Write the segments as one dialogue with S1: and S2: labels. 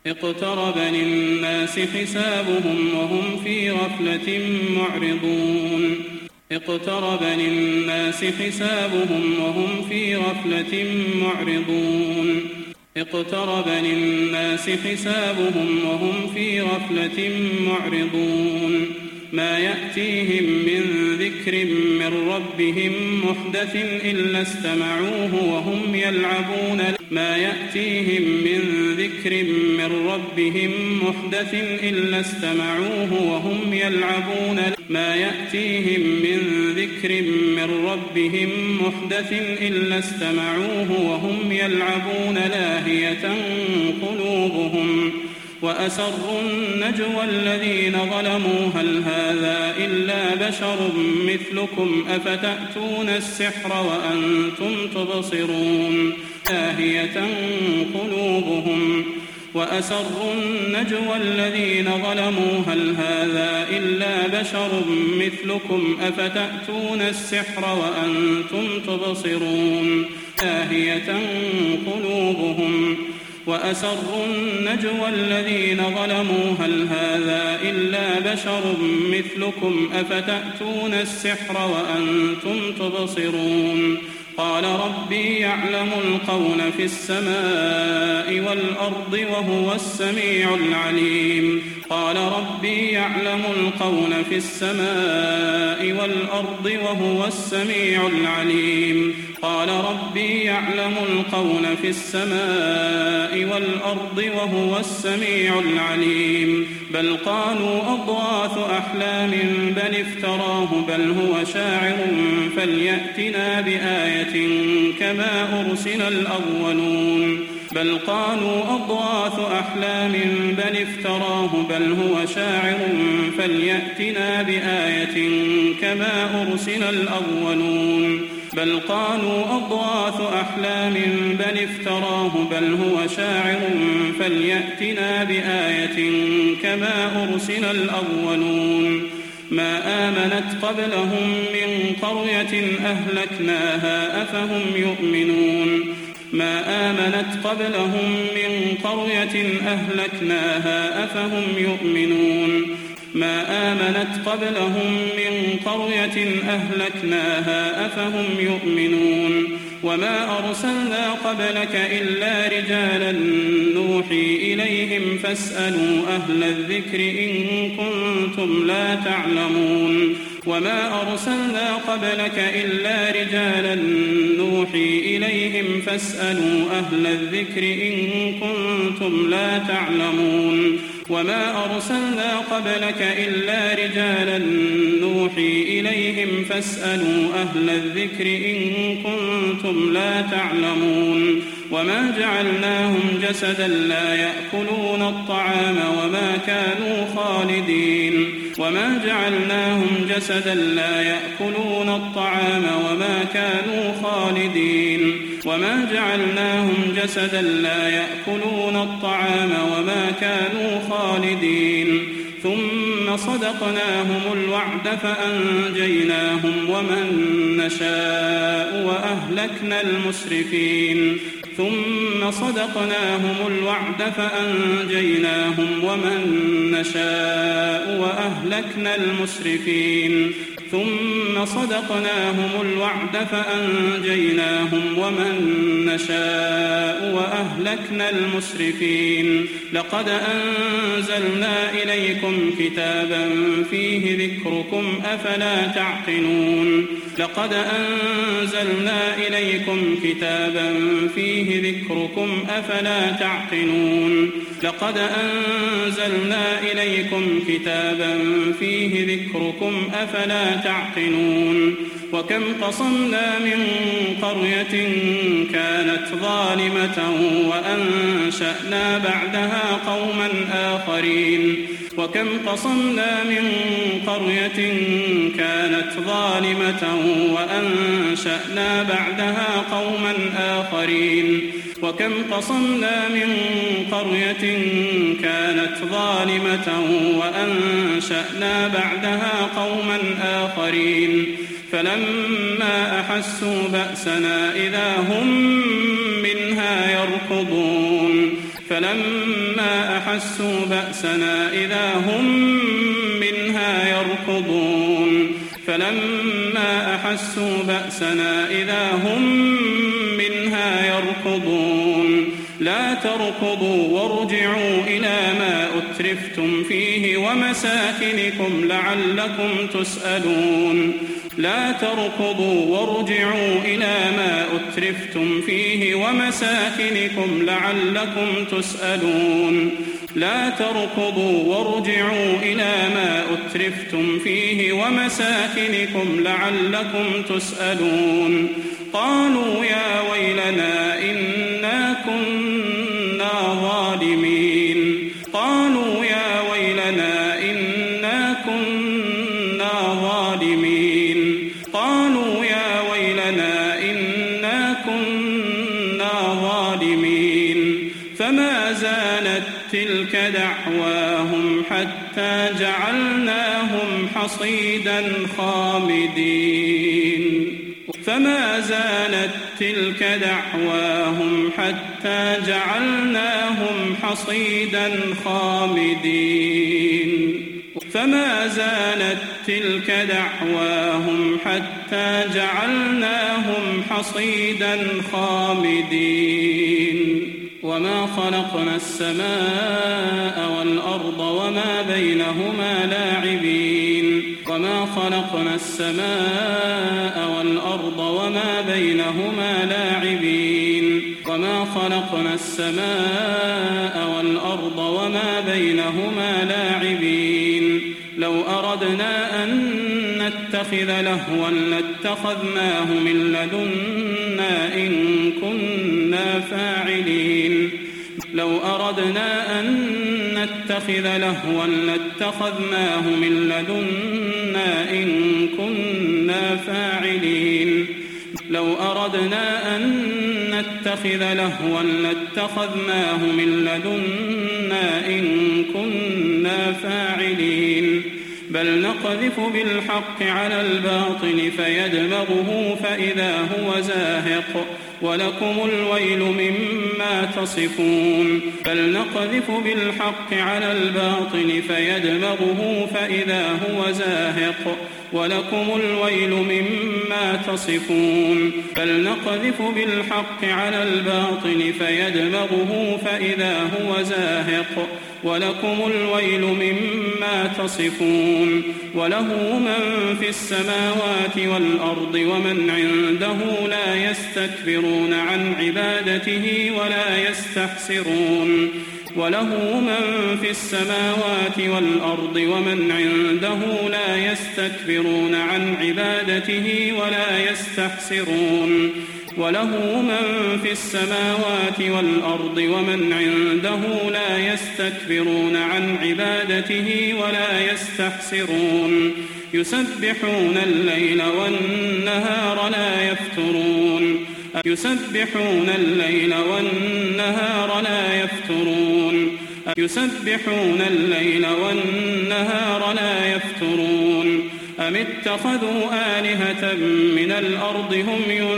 S1: اقترب للناس حسابهم وهم في غفلة معرضون اقترب للناس حسابهم وهم في غفلة معرضون اقترب للناس حسابهم وهم في غفلة معرضون ما يأتيهم من ذكر من ربهم محدث إلا استمعوه وهم يلعبون ما يأتيهم من ذكر من ربهم محدث إلا استمعوه وهم يلعبون ما يأتيهم من ذكر من ربهم محدث إلا استمعوه وهم يلعبون لاهية قلوبهم وأسروا النجوى الذين ظلموا هل هذا إلا بشر مثلكم أفتأتون السحر وأنتم تبصرون لاهية قلوبهم وأسروا النجوى الذين ظلموا هل هذا إلا بشر مثلكم أفتأتون السحر وأنتم تبصرون لاهية قلوبهم وأسروا النجوى الذين ظلموا هل هذا إلا بشر مثلكم أفتأتون السحر وأنتم تبصرون قال ربي يعلم القول في السماء والأرض وهو السميع العليم قال ربي يعلم القول في السماء والأرض وهو السميع العليم قال ربي يعلم القول في السماء والأرض وهو السميع العليم بل قالوا أضغاث أحلام بل افتراه بل هو شاعر فليأتنا بآية كما أرسل الأولون بل قالوا أضغاث أحلام بل افتراه بل هو شاعر فليأتنا بآية كما أرسل الأولون بل قالوا أضغاث أحلام بل افتراه بل هو شاعر فليأتنا بآية كما أرسل الأولون ما آمنت قبلهم من قرية أهلكناها أفهم يؤمنون ما آمنت قبلهم من قرية أهلكناها أفهم يؤمنون ما آمنت قبلهم من قرية أهلكناها أفهم يؤمنون وما أرسلنا قبلك إلا رجالا نوحي إليهم فاسألوا أهل الذكر إن كنتم لا تعلمون وما أرسلنا قبلك إلا رجالا نوحي إليهم فاسألوا أهل الذكر إن كنتم لا تعلمون وما أرسلنا قبلك إلا رجالا نوحي إليهم فاسألوا أهل الذكر إن كنتم لا تعلمون وما جعلناهم جسدا لا يأكلون الطعام وما كانوا خالدين وما جعلناهم جسدا لا يأكلون الطعام وما كانوا خالدين وما جعلناهم جسدا لا يأكلون الطعام وما كانوا خالدين ثم صدقناهم الوعد فأنجيناهم ومن نشاء وأهلكنا المسرفين ثم صدقناهم الوعد فأنجيناهم ومن نشاء وأهلكنا المسرفين ثم صدقناهم الوعد فأنجيناهم ومن نشاء وأهلكنا المسرفين لقد أنزلنا إليكم كتابا فيه ذكركم أفلا تعقلون لقد أنزلنا إليكم كتابا فيه ذكركم أفلا تعقلون لقد أنزلنا إليكم كتابا فيه ذكركم أفلا تعقلون وكم قصمنا من قرية كانت ظالمة وأنشأنا بعدها قوما آخرين وكم قصمنا من قرية كانت ظالمة وأنشأنا بعدها قوما آخرين وكم قصمنا من قرية كانت ظالمة وأنشأنا بعدها قوما آخرين فلما أحسوا بأسنا إذا هم منها يركضون فلما أحسوا بأسنا إذا هم منها يركضون فلما أحسوا بأسنا إذا هم منها يركضون لا تركضوا وارجعوا إلى ما أترفتم فيه ومساكنكم لعلكم تسألون لا تركضوا وارجعوا إلى ما أترفتم فيه ومساكنكم لعلكم تسألون لا تركضوا وارجعوا إلى ما أترفتم فيه ومساكنكم لعلكم تسألون قالوا يا ويلنا إنا كنا ظالمين قالوا يا ويلنا إنا كنا ظالمين قالوا يا ويلنا إنا كنا ظالمين فما زالت تلك دعواهم حتى جعلناهم حصيدا خامدين فما زالت تلك دعواهم حتى جعلناهم حصيدا خامدين فما زالت تلك دعواهم حتى جعلناهم حصيدا خامدين وما خلقنا السماء والأرض وما بينهما لاعبين وما خلقنا السماء والأرض وما بينهما لاعبين وما خلقنا السماء والأرض وما بينهما لاعبين لو أردنا أن نتخذ لهوا لاتخذناه من لدنا إن كنا فاعلين لو أردنا أن نتخذ لهوا لاتخذناه من لدنا إن كنا فاعلين لو أردنا أن نتخذ لهوا لاتخذناه من لدنا إن كنا فاعلين بل نقذف بالحق على الباطل فيدمغه فإذا هو زاهق ولكم الويل مما تصفون بل نقذف بالحق على الباطل فيدمغه فإذا هو زاهق ولكم الويل مما تصفون بل نقذف بالحق على الباطل فيدمغه فإذا هو زاهق ولكم الويل مما تصفون وله من في السماوات والأرض ومن عنده لا يستكبرون عن عبادته ولا يستحسرون وله من في السماوات والأرض ومن عنده لا يستكبرون عن عبادته ولا يستحسرون وله من في السماوات والأرض ومن عنده لا يستكبرون عن عبادته ولا يستحسرون يسبحون الليل والنهار لا يفترون يسبحون الليل والنهار لا يفترون يسبحون الليل والنهار لا يفترون أم اتخذوا آلهة من الأرض هم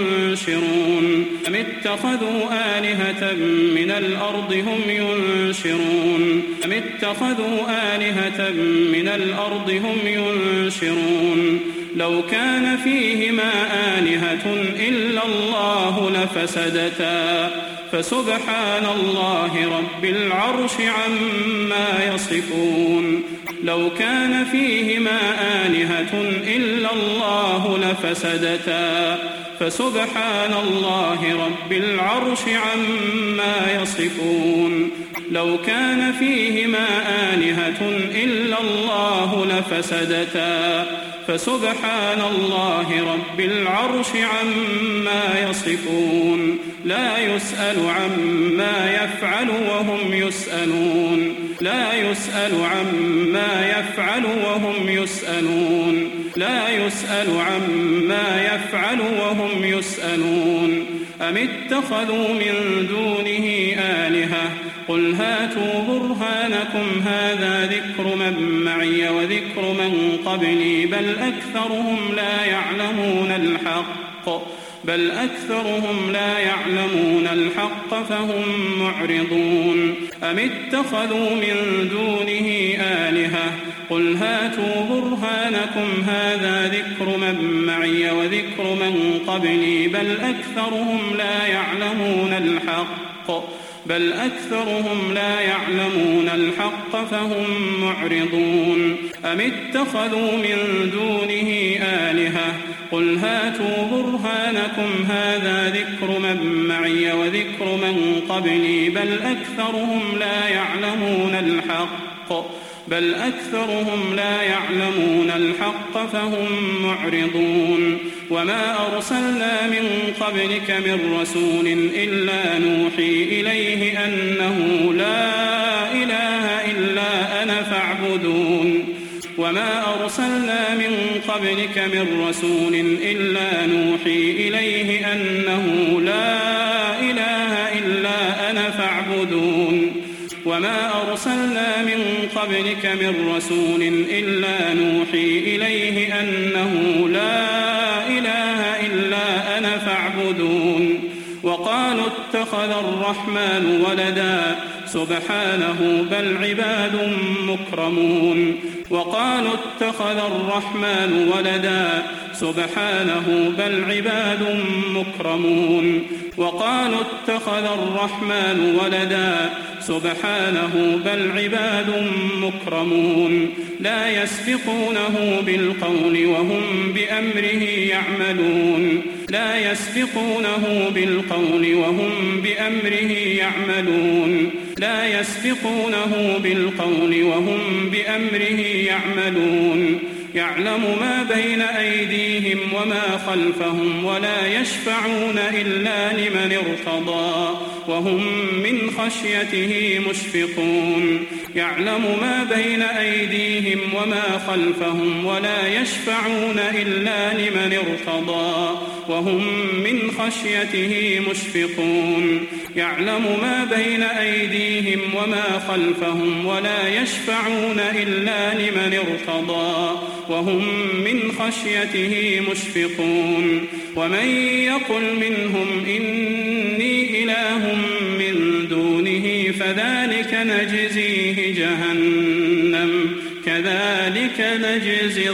S1: ينشرون أم اتخذوا آلهة من الأرض هم ينشرون أم اتخذوا آلهة من الأرض هم ينشرون لو كان فيهما آلهة إلا الله لفسدتا فسبحان الله رب العرش عما يصفون لو كان فيهما آلهة إلا الله لفسدتا فسبحان الله رب العرش عما يصفون لو كان فيهما آلهة إلا الله لفسدتا فسبحان الله رب العرش عما يصفون لا يسأل عما يفعل وهم يسألون لا يسأل عما يفعل وهم يسألون لا يسأل عما يفعل وهم يسألون أم اتخذوا من دونه آلهة قل هاتوا برهانكم هذا ذكر من معي وذكر من قبلي بل أكثرهم لا يعلمون الحق بل أكثرهم لا يعلمون الحق فهم معرضون أم اتخذوا من دونه آلهة قل هاتوا برهانكم هذا ذكر من معي وذكر من قبلي بل أكثرهم لا يعلمون الحق فهم معرضون أم اتخذوا من دونه آلهة قل هاتوا برهانكم هذا ذكر من معي وذكر من قبلي بل أكثرهم لا يعلمون الحق فهم معرضون وما أرسلنا من قبلك من رسول إلا نوحي إليه أنه لا إله إلا أنا فاعبدون وما أرسلنا من قبلك من رسول إلا نوحي إليه أنه لا إله إلا أنا فاعبدون وقالوا اتخذ الرحمن ولدا سبحانه بل عباد مكرمون لا يسبقونه بالقول وهم بأمره يعملون يعلم ما بين أيديهم وما خلفهم ولا يشفعون إلا لمن ارتضى وهم من خشيته مشفقون ومن يقل منهم إني إله من دونه فذلك نجزيه جهنم كذلك نجزي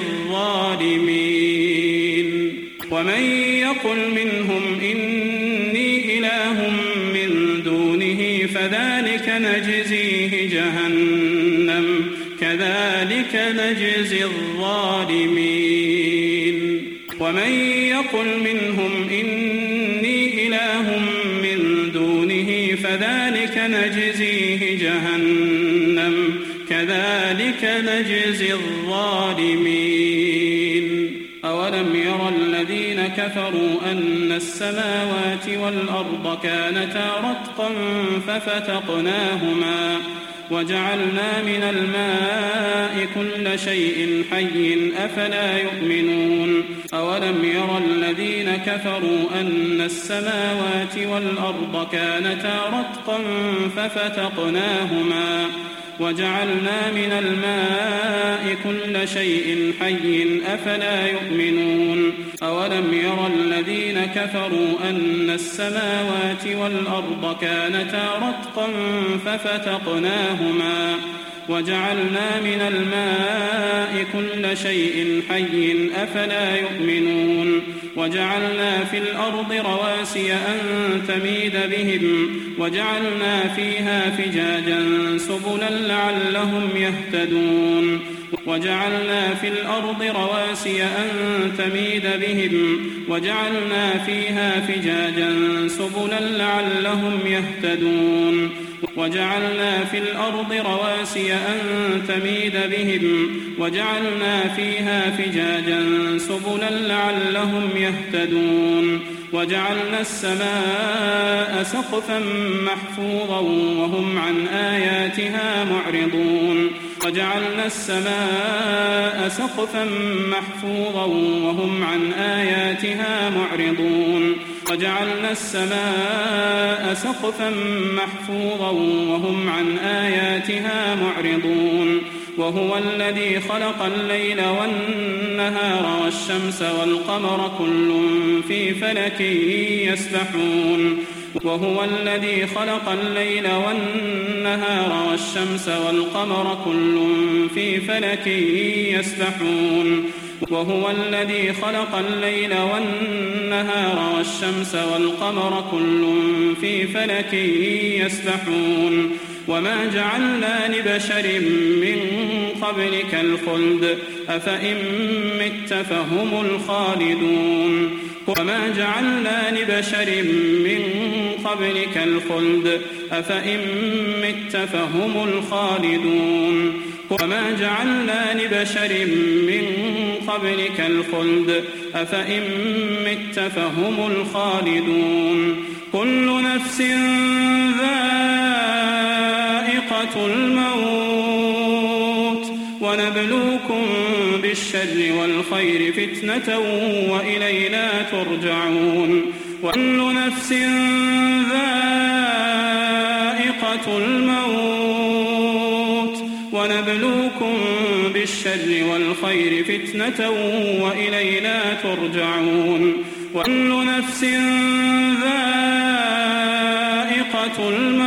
S1: الظالمين ومن يقل منهم إني إله من دونه فذلك نجزيه جهنم كذلك نجزي الظالمين أولم ير الذين كفروا أن السماوات والأرض كانتا رتقا ففتقناهما وجعلنا من الماء كل شيء حي أفلا يؤمنون أولم ير الذين كفروا أن السماوات والأرض كانتا رتقا ففتقناهما وجعلنا من الماء كل شيء حي أفلا يؤمنون أولم ير الذين كفروا أن السماوات والأرض كانتا رتقا ففتقناهما وجعلنا من الماء كل شيء حي أفلا يؤمنون وجعلنا في الأرض رواسي أن تميد بهم وجعلنا فيها فجاجا سبلا لعلهم يهتدون وجعلنا في الأرض رواسي أن تميد بهم وجعلنا فيها فجاجا سبلا لعلهم يهتدون وجعلنا في الأرض رواسي أن تميد بهم وجعلنا فيها فجاجا سبلا لعلهم يهتدون وجعلنا السماء سقفا محفوظا وهم عن آياتها معرضون وجعلنا السماء سقفا محفوظا وهم عن آياتها معرضون وجعلنا السماء سقفا محفوظا وهم عن آياتها معرضون وهو الذي خلق الليل والنهار والشمس والقمر كل في فلك يسبحون وهو الذي خلق الليل والنهار والشمس والقمر كل في فلك يسبحون وهو الذي خلق الليل والنهار والشمس والقمر كل في فلك يسبحون وما جعلنا لبشر من قبلك الخلد أفإن مت فهم الخالدون وما جعلنا لبشر من قبلك الخلد أفإن مت فهم الخالدون وما جعلنا لبشر من قبلك الخلد أفإن مت فهم الخالدون كل نفس ذائقة الموت ونبلوكم بالشر والخير فتنة وإلينا ترجعون وكل نفس ذائقة الموت ونبلوكم بالشر والخير فتنة وإلينا ترجعون وكل نفس ذائقة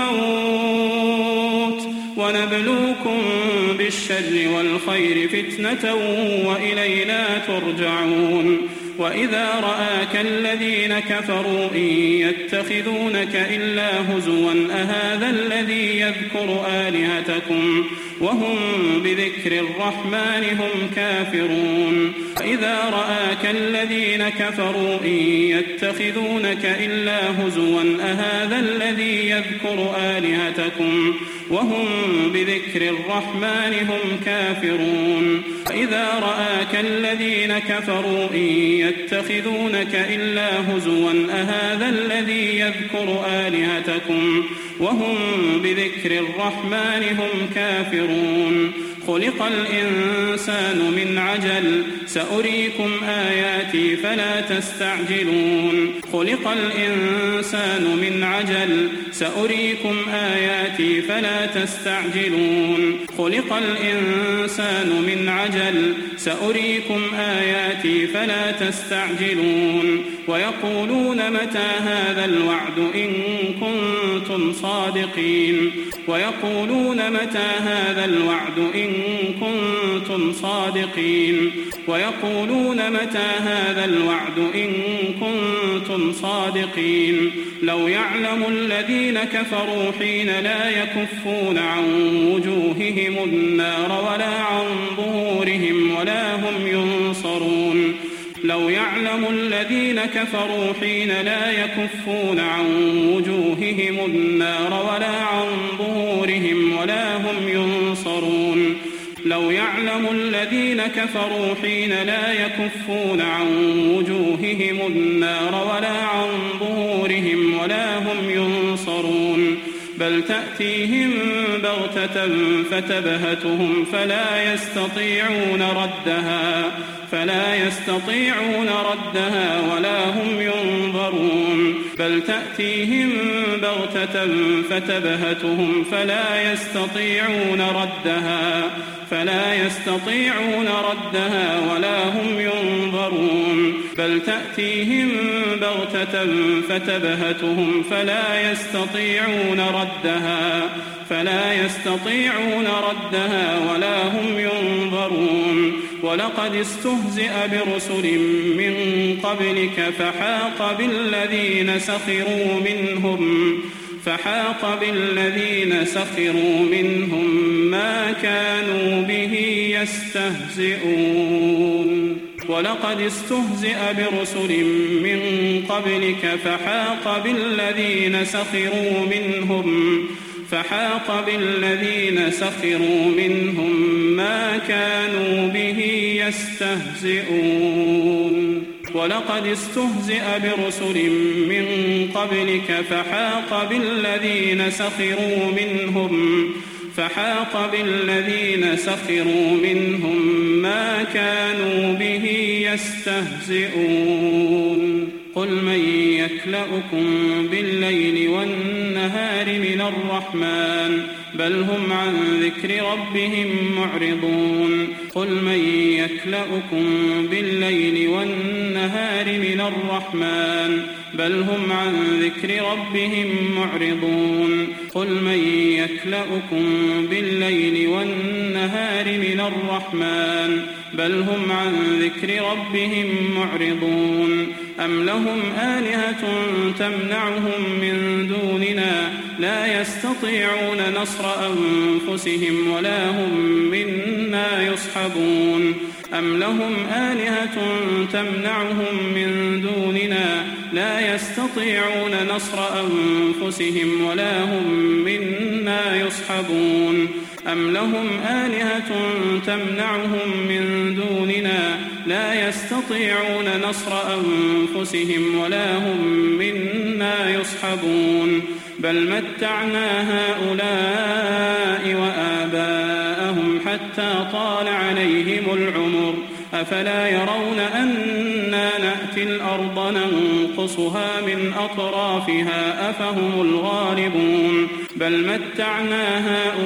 S1: الموت ونبلوكم بالشر والخير فتنة وإلينا ترجعون وإذا رآك الذين كفروا إن يتخذونك إلا هزوا أهذا الذي يذكر آلهتكم وهم بذكر الرحمن هم كافرون وإذا رآك الذين كفروا إن يتخذونك إلا هزوا أهذا الذي يذكر آلهتكم وهم بذكر الرحمن هم كافرون وإذا رآك الذين كفروا إن يتخذونك إلا هزوا أهذا الذي يذكر آلهتكم وهم بذكر الرحمن هم كافرون خلق الإنسان من عجل سأريكم آياتي فلا تستعجلون خلق الإنسان من عجل سأريكم آياتي فلا تستعجلون خلق الإنسان من عجل سأريكم آياتي فلا تستعجلون ويقولون متى هذا الوعد إن كنتم صادقين ويقولون متى هذا الوعد إن كنتم صادقين ويقولون متى هذا الوعد إن كنتم صادقين لو يعلم الذين كفروا حين لا يكفون عن وجوههم النار ولا عن ظهورهم ولا هم ينصرون لو يعلم الذين كفروا حين لا يكفون عن وجوههم النار ولا عن ظهورهم ولا هم ينصرون لو يعلم الذين كفروا حين لا يكفون عن وجوههم النار ولا عن ظهورهم ولا هم ينصرون بل تأتيهم بغتة فتبهتهم فلا يستطيعون ردها ولا هم ينظرون بل تأتيهم بغتة فتبهتهم فلا يستطيعون ردها ولا هم ينظرون بل تأتيهم بغتة فتبهتهم فلا يستطيعون ردها ولا هم ينظرون ولقد استهزئ برسل من قبلك فحاق بالذين سخروا منهم ما كانوا به يستهزئون ولقد استهزئ برسل من قبلك فحاق بالذين سخروا منهم ما كانوا به يستهزئون ولقد استهزئ برسل من قبلك فحاق بالذين سخروا منهم ما كانوا به يستهزئون قل من يكلؤكم بالليل والنهار من الرحمن بل هم عن ذكر ربهم معرضون قل من يكلؤكم بالليل والنهار من الرحمن بل هم عن ذكر ربهم معرضون قل من يكلؤكم بالليل والنهار من الرحمن بل هم عن ذكر ربهم معرضون أم لهم آلهة تمنعهم من دوننا لا يستطيعون نصر أنفسهم ولا هم منا يصحبون أم لهم آلهة تمنعهم من دوننا لا يستطيعون نصر أنفسهم ولا هم منا يصحبون أم لهم آلهة تمنعهم من دوننا لا يستطيعون نصر أنفسهم ولا هم منا يصحبون بل متعنا هؤلاء وآباءهم حتى طال عليهم العمر أفلا يرون أنا نأتي الأرض ننقصها من أطرافها أفهم الغالبون بل متعنا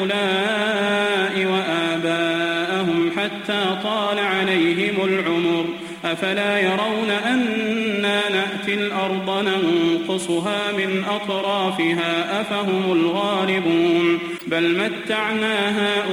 S1: هؤلاء وآباءهم حتى طال عليهم العمر أفلا يرون أنا نأتي الأرض ننقصها من أطرافها أفهم الغالبون بل متعنا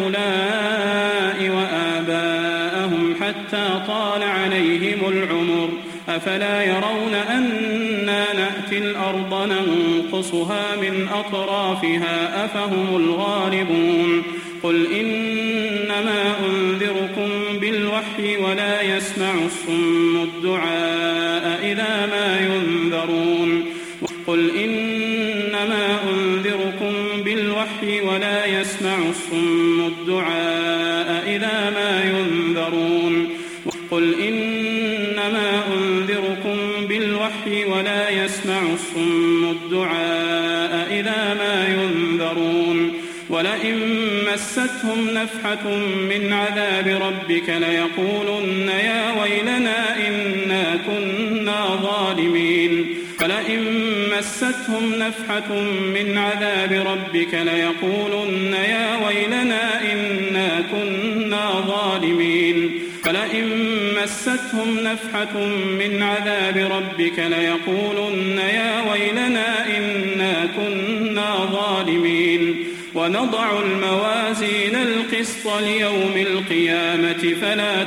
S1: هؤلاء وآباءهم حتى طال عليهم العمر أفلا يرون أنا نأتي الأرض ننقصها من أطرافها أفهم الغالبون قل إنما أنذركم بالوحي ولا يسمع الصم الدعاء إذا ما ينذرون قل إنما أنذركم بالوحي ولا يسمع الصم الدعاء إذا ما ينذرون قل إنما أنذركم بالوحي ولا يسمع الصم الدعاء إذا ما ينذرون ولئن مستهم نفحة من عذاب ربك ليقولن يا ويلنا إنا كنا ظالمين ولئن مستهم نفحة من عذاب ربك ليقولن يا ويلنا إنا كنا ظالمين ولئن مستهم نفحة من عذاب ربك ليقولن يا ويلنا إنا كنا ظالمين ونضع الموازين القسط ليوم القيامة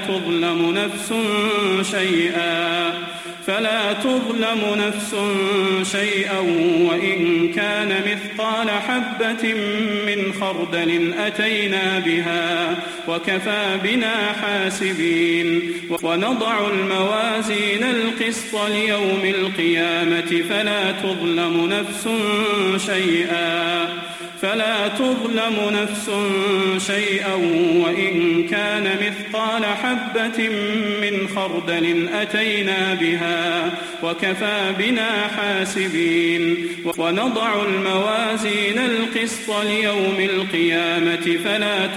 S1: فلا تظلم نفس شيئا وإن كان مثقال حبة من خردل أتينا بها وكفى بنا حاسبين ونضع الموازين القسط ليوم القيامة فلا تظلم نفس شيئا وإن كان مثقال حبة من خردل أتينا بها وكفى بنا حاسبين ونضع الموازين القسط ليوم القيامة فلا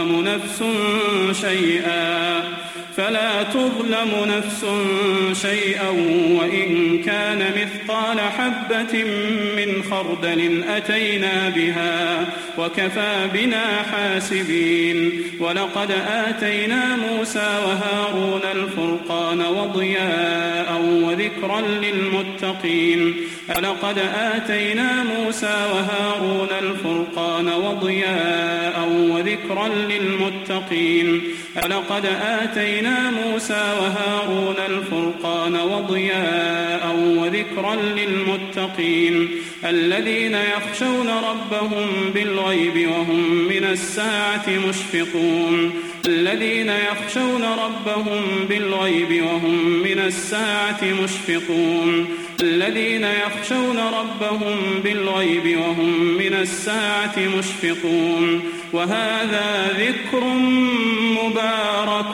S1: تظلم نفس شيئا وإن كان مثقال حبة من خردل أتينا بها وكفى بنا حاسبين ولقد آتينا موسى وهارون الفرقان وضياء وذكرا للمتقين ولقد آتينا موسى وهارون الفرقان وضياء وذكرا للمتقين ولقد آتينا موسى وهارون الفرقان وضياء وذكرا للمتقين الذين يخشون ربهم بالغيب وهم من الساعة مشفقون الذين يخشون ربهم بالغيب وهم من الساعة مشفقون الذين يخشون ربهم بالغيب وهم من الساعة مشفقون وهذا ذكر مبارك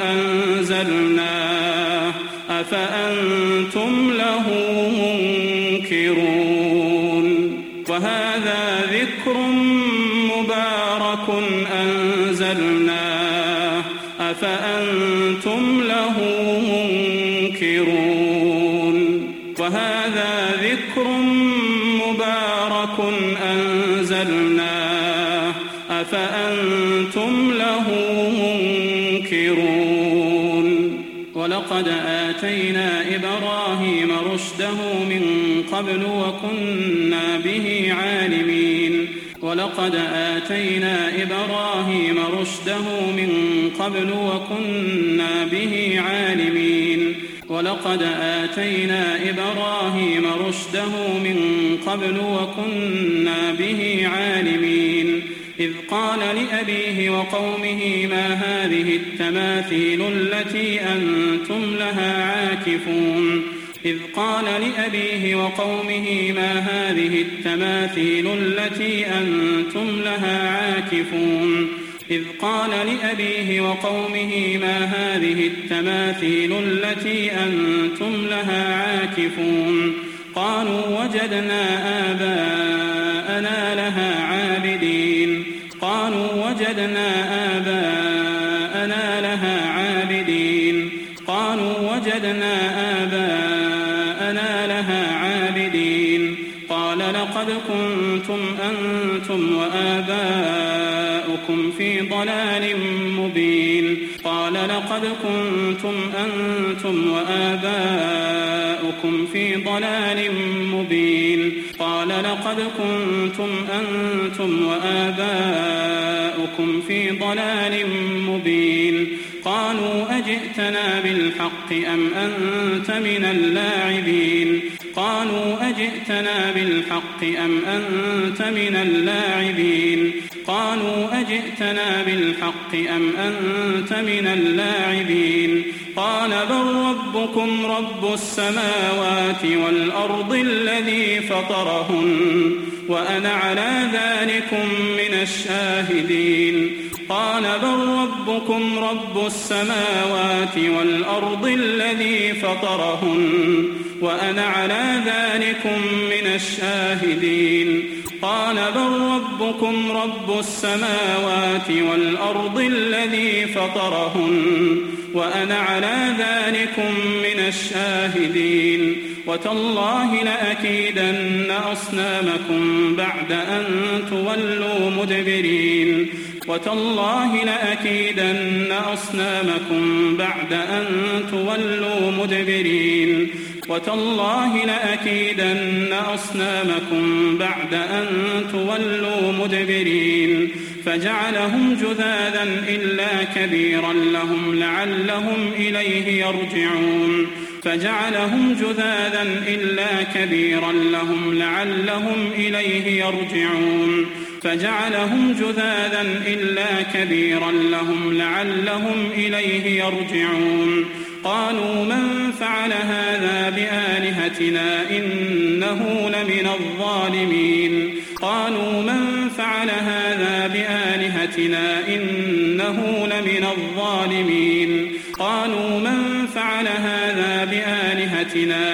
S1: أنزلناه أفأنتم له منكرون وهذا ذكر مبارك أنزلناه أفأنتم له منكرون وهذا ذكر مبارك أنزلناه فأنتم له منكرون ولقد آتينا إبراهيم رشده من قبل وكنا به عالمين ولقد آتينا إبراهيم رشده من قبل وكنا به عالمين ولقد آتينا إبراهيم رشده من قبل وكنا به عالمين إذ قال لأبيه وقومه ما هذه التماثيل التي أنتم لها عاكفون إذ قال لأبيه وقومه ما هذه التماثيل التي أنتم لها عاكفون إذ قال لأبيه وقومه ما هذه التماثيل التي أنتم لها عاكفون قالوا وجدنا آباءنا لها عابدين قالوا وجدنا آباءنا لها عابدين قالوا وجدنا آباءنا لها عابدين قال لقد كنتم أنتم وآباؤكم في ضلال مبين قال لقد كنتم أنتم وآباؤكم في ضلال مبين قال لقد كنتم أنتم وآباؤكم في ضلال مبين قالوا أجئتنا بالحق أم أنت من اللاعبين قالوا أجئتنا بالحق أم أنت من اللاعبين قالوا أجئتنا بالحق أم أنت من اللاعبين قال بل ربكم رب السماوات والأرض الذي فطرهن وأنا على ذلكم من الشاهدين قال بل ربكم رب السماوات والأرض الذي فطرهن وأنا على ذلكم من الشاهدين قال بل ربكم رب السماوات والأرض الذي فطرهن وأنا على ذلكم من الشاهدين وتالله لأكيدن أصنامكم بعد أن تولوا مدبرين وتالله لأكيدن أصنامكم بعد أن تولوا مدبرين وتالله لأكيدن أصنامكم بعد أن تولوا مدبرين فجعلهم جذاذا إلا كبيرا لهم لعلهم إليه يرجعون فجعلهم جذاذا إلا كبيرا لهم لعلهم إليه يرجعون فجعلهم جذاذا إلا كبيرا لهم لعلهم إليه يرجعون قالوا من فعل هذا بآلهتنا إنه لمن الظالمين قالوا من فعل هذا بآلهتنا إنه لمن الظالمين قالوا من فعل هذا بآلهتنا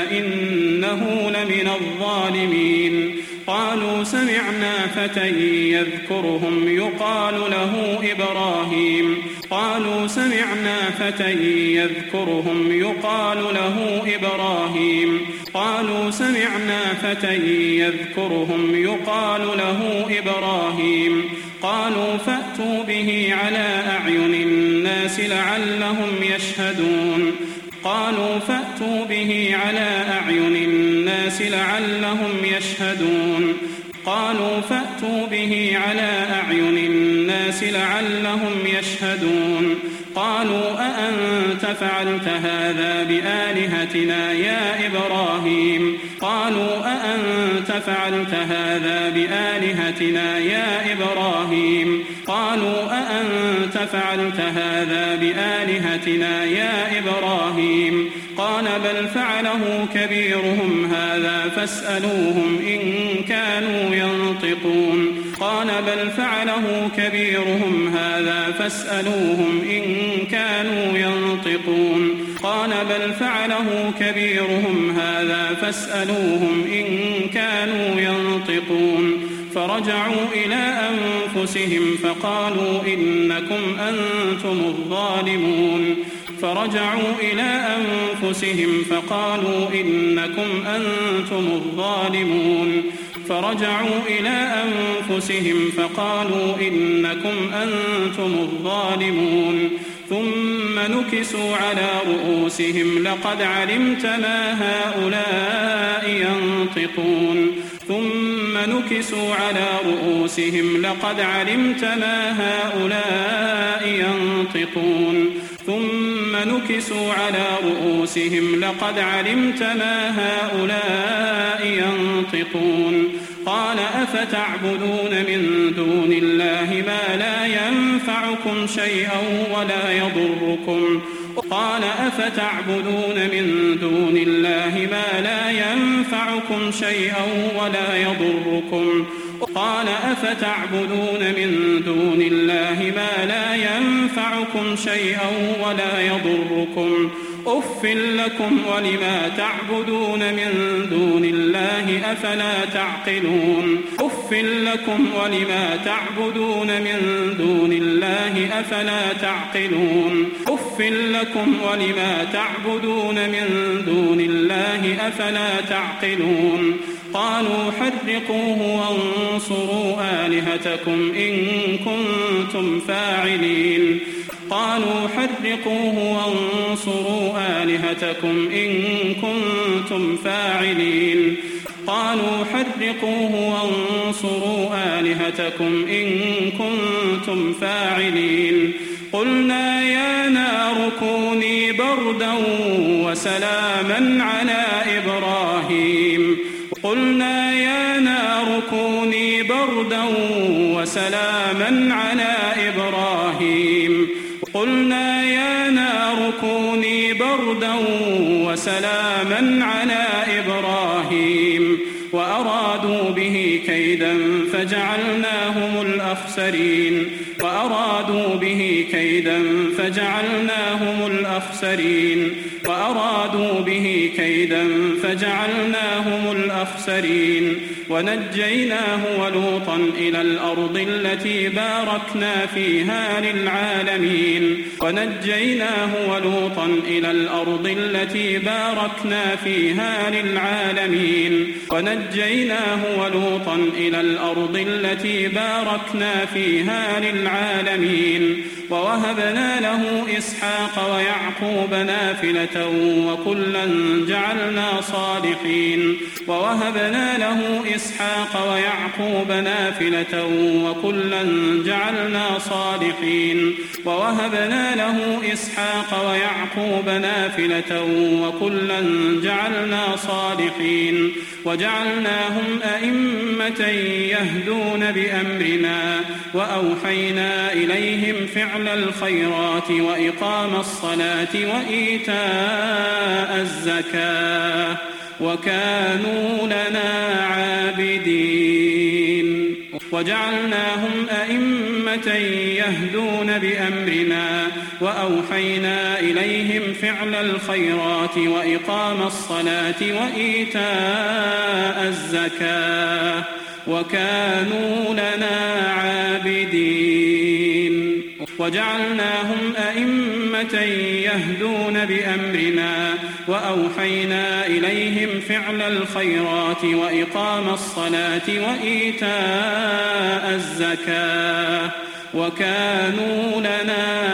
S1: إنه لمن الظالمين قالوا سمعنا فتى يذكرهم يقال له إبراهيم قالوا سمعنا فتى يذكرهم يقال له إبراهيم قالوا سمعنا فتى يذكرهم يقال له إبراهيم قالوا فأتوا به على أعين الناس لعلهم يشهدون قالوا فأتوا به على أعين الناس لعلهم يشهدون قالوا فأتوا به على أعين الناس لعلهم يشهدون قالوا أأنت فعلت هذا بآلهتنا يا إبراهيم قالوا أأنت فعلت هذا بآلهتنا يا إبراهيم قالوا أأنت فعلت هذا بآلهتنا يا إبراهيم قال بل فعله كبيرهم هذا فاسألوهم إن كانوا ينطقون قال بل فعله كبيرهم هذا فاسألوهم إن كانوا ينطقون قال بل فعله كبيرهم هذا فاسألوهم إن كانوا ينطقون فرجعوا إلى أنفسهم فقالوا إنكم أنتم الظالمون فرجعوا إلى أنفسهم فقالوا إنكم أنتم الظالمون فرجعوا إلى أنفسهم فقالوا إنكم أنتم الظالمون ثم نكسوا على رؤوسهم لقد علمت ما هؤلاء ينطقون ثم نكسوا على رؤوسهم لقد علمت ما هؤلاء ينطقون ثم نكسوا على رؤوسهم لقد علمت ما هؤلاء ينطقون قال أفتعبدون من دون الله ما لا ينفعكم شيئا ولا يضركم قال أفتعبدون من دون الله ما لا ينفعكم شيئا ولا يضركم قال أفتعبدون من دون الله ما لا ينفعكم شيئا ولا يضركم أف لكم ولما تعبدون من دون الله أفلا تعقلون أف لكم ولما تعبدون من دون الله أفلا تعقلون أف لكم ولما تعبدون من دون الله أفلا تعقلون قالوا حرقوه وانصروا آلهتكم إن كنتم فاعلين قالوا حرقوه وانصروا آلهتكم إن كنتم فاعلين قالوا حرقوه وانصروا آلهتكم إن كنتم فاعلين قلنا يا نار كوني بردا وسلاما على إبراهيم قلنا يا نار كوني بردا وسلاما على إبراهيم قلنا يا نار كوني بردا وسلاما على إبراهيم وأرادوا به كيدا فجعلناهم الأخسرين وأرادوا به كيدا فجعلناهم الأخسرين وأرادوا به كيدا فجعلناهم الأخسرين ونجيناه ولوطا إلى الأرض التي باركنا فيها للعالمين ونجيناه ولوطا إلى الأرض التي باركنا فيها للعالمين ونجيناه ولوطا إلى الأرض التي باركنا فيها للعالمين ووهبنا له إسحاق ويعقوب نافلة وكلا جعلنا صالحين ووهبنا له إسحاق ويعقوب نافلة وكلا جعلنا صالحين ووهبنا له إسحاق ويعقوب نافلة وكلا جعلنا صالحين وجعلناهم أئمة يهدون بأمرنا وأوحينا إليهم فعل الخيرات وإقام الصلاة وإيتاء الزكاة وكانوا لنا عابدين وجعلناهم أئمة يهدون بأمرنا وأوحينا إليهم فعل الخيرات وإقام الصلاة وإيتاء الزكاة وكانوا لنا عابدين وجعلناهم أئمة يهدون بأمرنا وأوحينا إليهم فعل الخيرات وإقام الصلاة وإيتاء الزكاة وكانوا لنا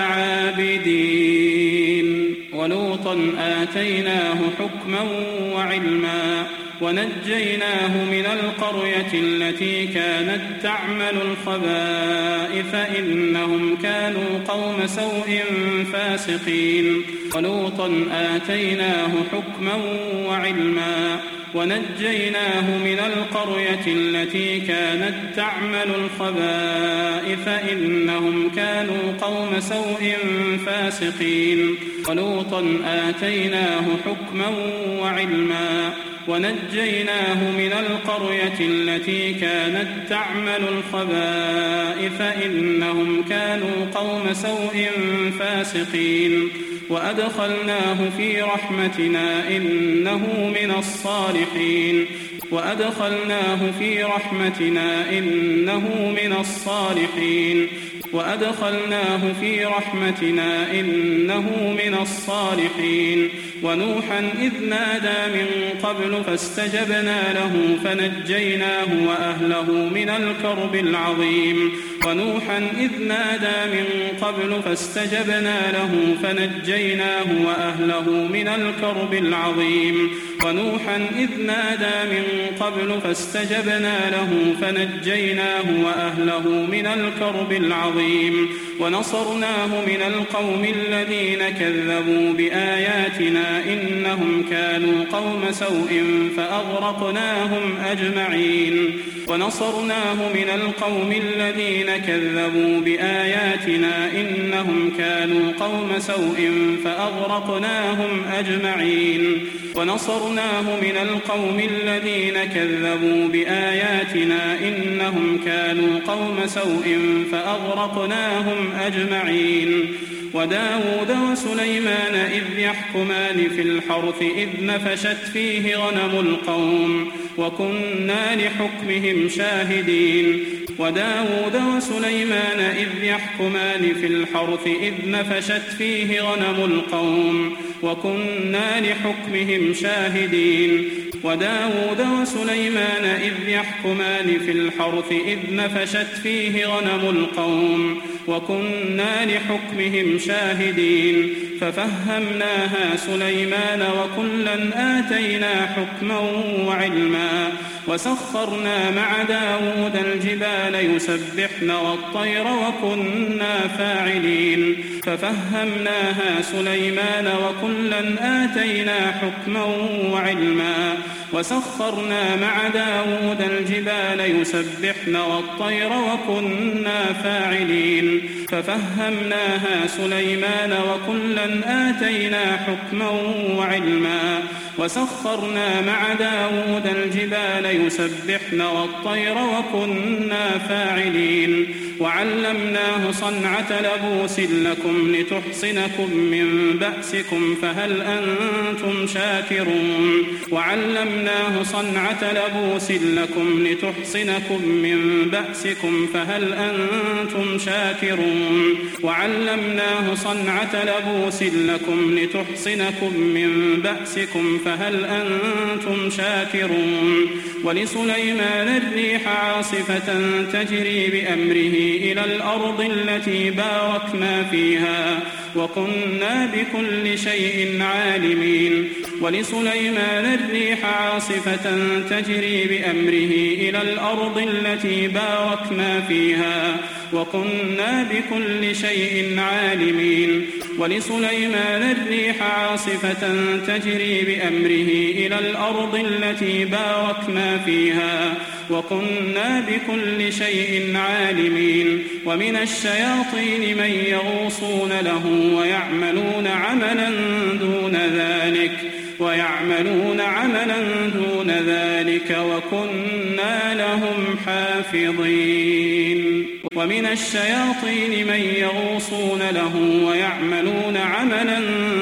S1: عابدين ولوطا آتيناه حكما وعلما ونجيناه من القرية التي كانت تعمل الخبائث إنهم كانوا قوم سوء فاسقين ولوطا آتيناه حكما وعلما ونجيناه من القرية التي كانت تعمل الخبائث إنهم كانوا قوم سوء فاسقين ولوطا آتيناه حكما وعلما ونجيناه من القرية التي كانت تعمل الخبائث إنهم كانوا قوم سوء فاسقين وأدخلناه في رحمتنا إنه من الصالحين وأدخلناه في رحمتنا إنه من الصالحين وأدخلناه في رحمتنا إنه من الصالحين ونوحا إذ نادى من قبل فاستجبنا له فنجيناه وأهله من الكرب العظيم ونوحا إذ نادى من قبل فاستجبنا له فنجيناه وأهله من الكرب العظيم ونوحا إذ نادى من قبل فاستجبنا له فنجيناه وأهله من الكرب العظيم ونصرناه من القوم الذين كذبوا بآياتنا إنهم كانوا قوم سوء فأغرقناهم أجمعين ونصرناه من القوم الذين كذبوا بآياتنا إنهم كانوا قوم سوء فأغرقناهم أجمعين ونصرناه من القوم الذين كذبوا بآياتنا إنهم كانوا قوم سوء فأغرقناهم أجمعين وداود وسليمان إذ يحكمان في الحرث إذ نفشت فيه غنم القوم وكنا لحكمهم شاهدين وداود وسليمان إذ يحكمان في الحرث إذ نفشت فيه غنم القوم وكنا لحكمهم شاهدين وداود وسليمان إذ يحكمان في الحرث إذ نفشت فيه غنم القوم وكنا لحكمهم شاهدين ففهمناها سليمان وكلا آتينا حكما وعلما وسخرنا مع داود الجبال يسبحن والطير وكنا فاعلين ففهمناها سليمان وكلا آتينا حكما وعلما وسخرنا مع داود الجبال يسبحن والطير وكنا فاعلين ففهمناها سليمان وكلا آتينا حكما وعلما وسخرنا مع داود الجبال يسبحن والطير وكنا فاعلين وعلمناه صنعة لبوس لكم لتحصنكم من بأسكم فهل أنتم شاكرون وعلمناه صنعة لبوس لكم لتحصنكم من بأسكم فهل أنتم شاكرون وعلمناه صنعة لبوس لكم لتحصنكم من بأسكم فهل أنتم شاكرون ولسليمان الريح عاصفة تجري بأمره إلى الأرض التي باركنا فيها وكنا بكل شيء عالمين ولسليمان الريح عاصفة تجري بأمره إلى الأرض التي باركنا فيها وكنا بكل شيء عالمين ولسليمان الريح عاصفة تجري بأمره إلى الأرض التي باركنا فيها وكنا بكل شيء عالمين ومن الشياطين من يغوصون له ويعملون عملا دون ذلك وكنا لهم حافظين ومن الشياطين من يغوصون له ويعملون عملا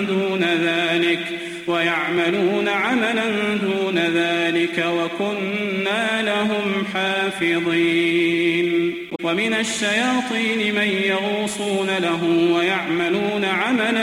S1: دون ذلك وكنا لهم حافظين ومن الشياطين من يغوصون له ويعملون عملا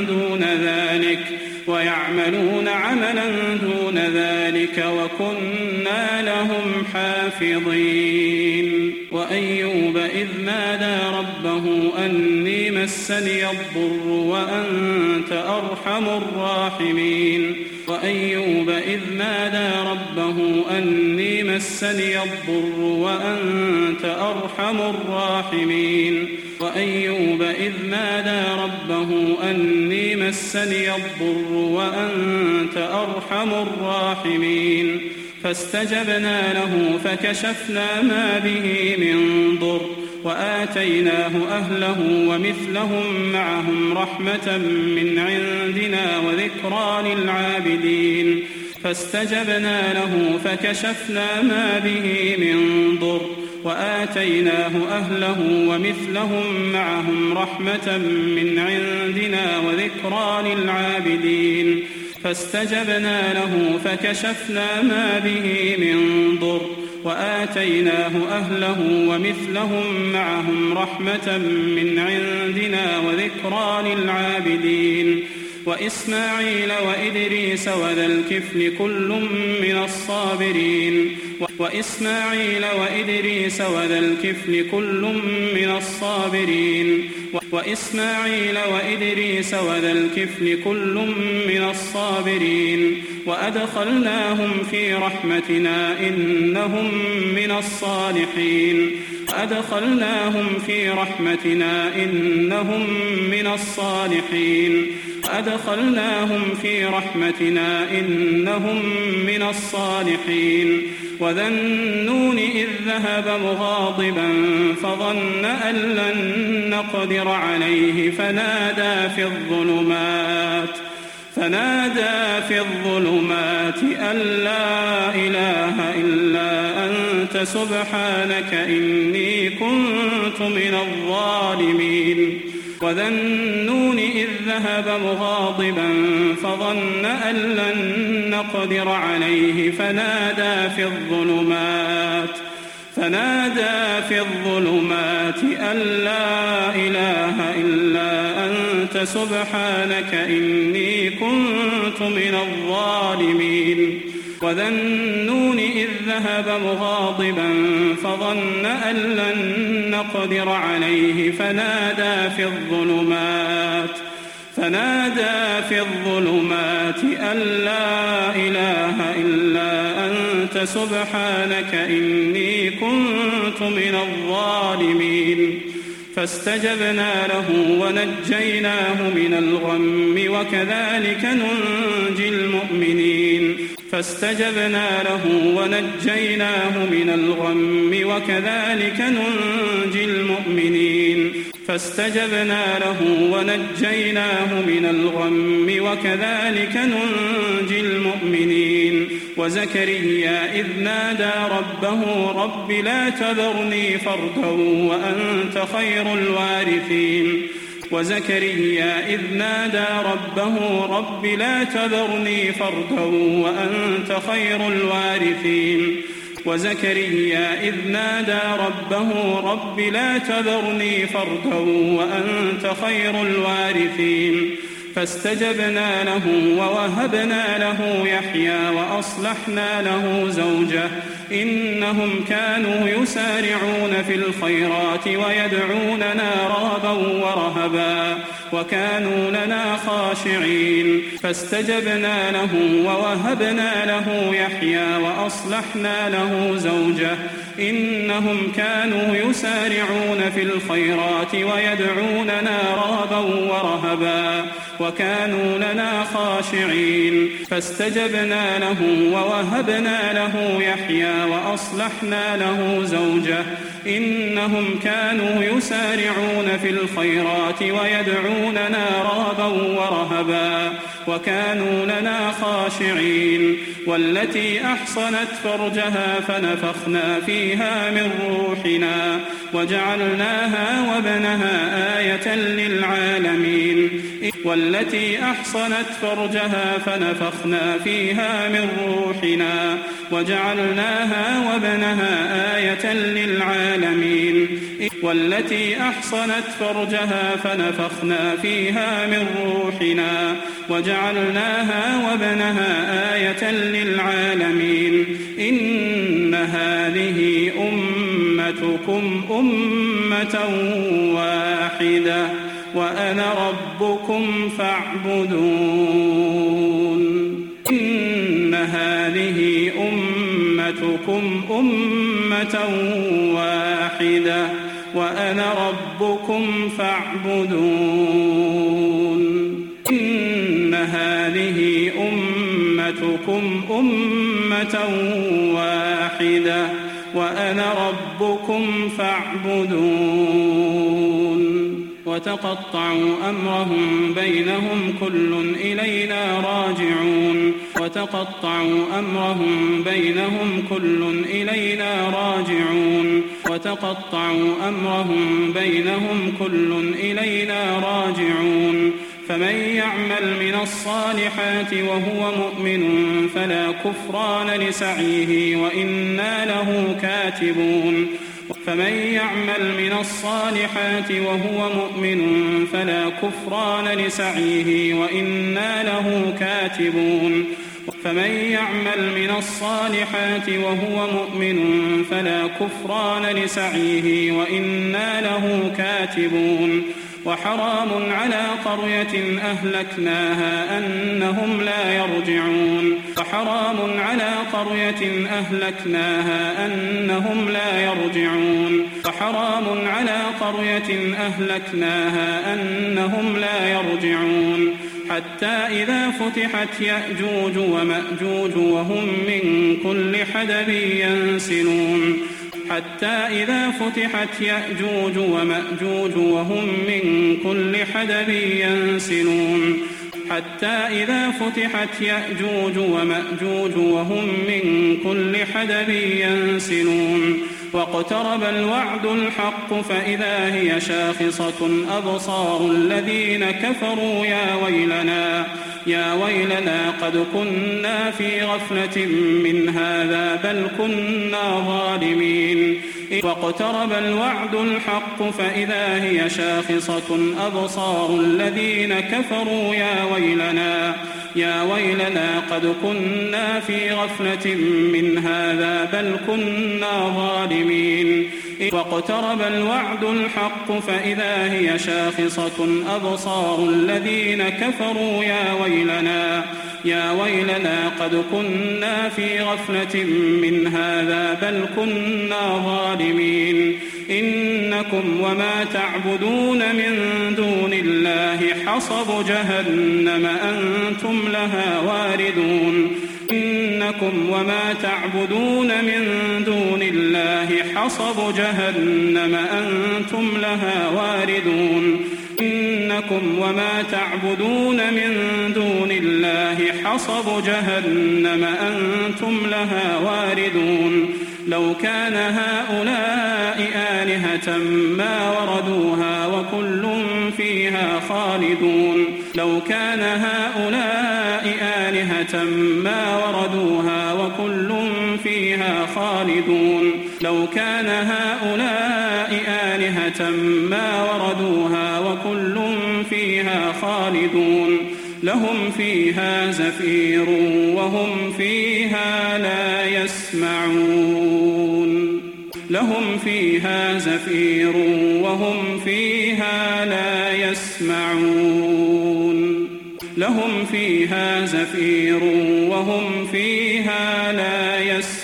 S1: دون ذلك وكنا لهم حافظين وأيوب إذ نادى ربه أني مسني الضر وأنت أرحم الراحمين وأيوب إذ نادى ربه أني مسني الضر وأنت أرحم الراحمين وأيوب إذ نادى ربه أني مسني الضر وأنت أرحم الراحمين فاستجبنا له فكشفنا ما به من ضر وآتيناه أهله ومثلهم معهم رحمة من عندنا وذكرى للعابدين فاستجبنا له فكشفنا ما به من ضر وآتيناه أهله ومثلهم معهم رحمة من عندنا وذكرى للعابدين فاستجبنا له فكشفنا ما به من ضر وآتيناه أهله ومثلهم معهم رحمة من عندنا وذكرى للعابدين وإسماعيل وإدريس وذا الكفل كل من الصابرين وإسماعيل وإدريس وذا الكفل كل من الصابرين وإسماعيل وإدريس وذا الكفل كل من الصابرين وأدخلناهم في رحمتنا إنهم من الصالحين وأدخلناهم في رحمتنا إنهم من الصالحين وأدخلناهم في رحمتنا إنهم من الصالحين وذا النون إذ ذهب مغاضبا فظن أن لن نقدر عليه فنادى في الظلمات أن لا إله إلا أنت سبحانك إني كنت من الظالمين وذا النون إذ ذهب مغاضبا فظن أن لن نقدر عليه فنادى في الظلمات أن لا إله إلا أنت سبحانك إني كنت من الظالمين وذا النون إذ ذهب مغاضبا فظن أن لن نقدر عليه فنادى في الظلمات أن لا إله إلا أنت سبحانك إني كنت من الظالمين فاستجبنا له ونجيناه من الغم وكذلك ننجي المؤمنين فاستجبنا له ونجيناه من الغم وكذلك ننجي المؤمنين فاستجبنا له ونجيناه من الغم وكذلك ننجي المؤمنين وزكريا إذ نادى ربه رب لا تذرني فردا وأنت خير الوارثين وزكريا إذ نادى ربه رب لا تذرني فردا وأنت خير الوارثين وزكريا إذ نادى ربه رب لا تذرني فردا وأنت خير الوارثين فاستجبنا له ووهبنا له يحيى وأصلحنا له زوجه إنهم كانوا يسارعون في الخيرات ويدعوننا رغبا ورهبا وكانوا لنا خاشعين فاستجبنا له ووهبنا له يحيى وأصلحنا له زوجه إنهم كانوا يسارعون في الخيرات ويدعوننا رغبا ورهبا وكانوا لنا خاشعين فاستجبنا له ووهبنا له يحيى وأصلحنا له زوجه إنهم كانوا يسارعون في الخيرات ويدعوننا رغبا ورهبا وكانوا لنا خاشعين والتي أحصنت فرجها فنفخنا فيها من روحنا وجعلناها وابنها آية للعالمين والتي أحصنت فرجها فنفخنا فيها من روحنا وجعلناها وابنها آية للعالمين والتي أحصنت فرجها فنفخنا فيها من روحنا وجعلناها وابنها آية للعالمين إن هذه أمتكم أمة واحدة وأنا ربكم فاعبدون إن هذه أمتكم أمة واحدة وأنا ربكم فاعبدون إن هذه أمتكم أمة واحدة وأنا ربكم فاعبدون وتقطعوا أمرهم بينهم كل إلينا راجعون وتقطعوا أمرهم بينهم كل إلينا راجعون وتقطعوا أمرهم بينهم كل إلينا راجعون فمن يعمل من الصالحات وهو مؤمن فلا كفران لسعيه وإنا له كاتبون فمن يعمل من الصالحات وهو مؤمن فلا كفران لسعيه وإنا له كاتبون فمن يعمل من الصالحات وهو مؤمن فلا كفران لسعيه وإنا له كاتبون وحرام على قرية أهلكناها أنهم لا يرجعون وحرام على قرية أهلكناها أنهم لا يرجعون وحرام على قرية أهلكناها أنهم لا يرجعون حتى إذا فتحت يأجوج ومأجوج وهم من كل حدب ينسلون حتى إذا فتحت يأجوج ومأجوج وهم من كل حدب ينسلون حتى إذا فتحت يأجوج ومأجوج وهم من كل حدب ينسلون واقترب الوعد الحق فإذا هي شاخصة أبصار الذين كفروا يا ويلنا قد كنا في غفلة من هذا بل كنا ظالمين واقترب الوعد الحق فإذا هي شاخصة أبصار الذين كفروا يا ويلنا قد كنا في غفلة من هذا بل كنا ظالمين واقترب الوعد الحق فإذا هي شاخصة أبصار الذين كفروا يا ويلنا قد كنا في غفلة من هذا بل كنا ظالمين إنكم وما تعبدون من دون الله حصب جهنم أنتم لها واردون إنكم وما تعبدون من دون الله حصب جهنم أنتم لها واردون إنكم وما تعبدون من دون الله حصب جهنم أنتم لها واردون لو كان هؤلاء آلهة ما وردوها وكل فيها خالدون لو كان هؤلاء آلهة ما وردوها وكل فيها خالدون لو كان هؤلاء آلهة ما وردوها وكل فيها خالدون لهم فيها زفير وهم فيها لا يسمعون لهم فيها زفير وهم فيها لا يسمعون لهم فيها زفير وهم فيها لا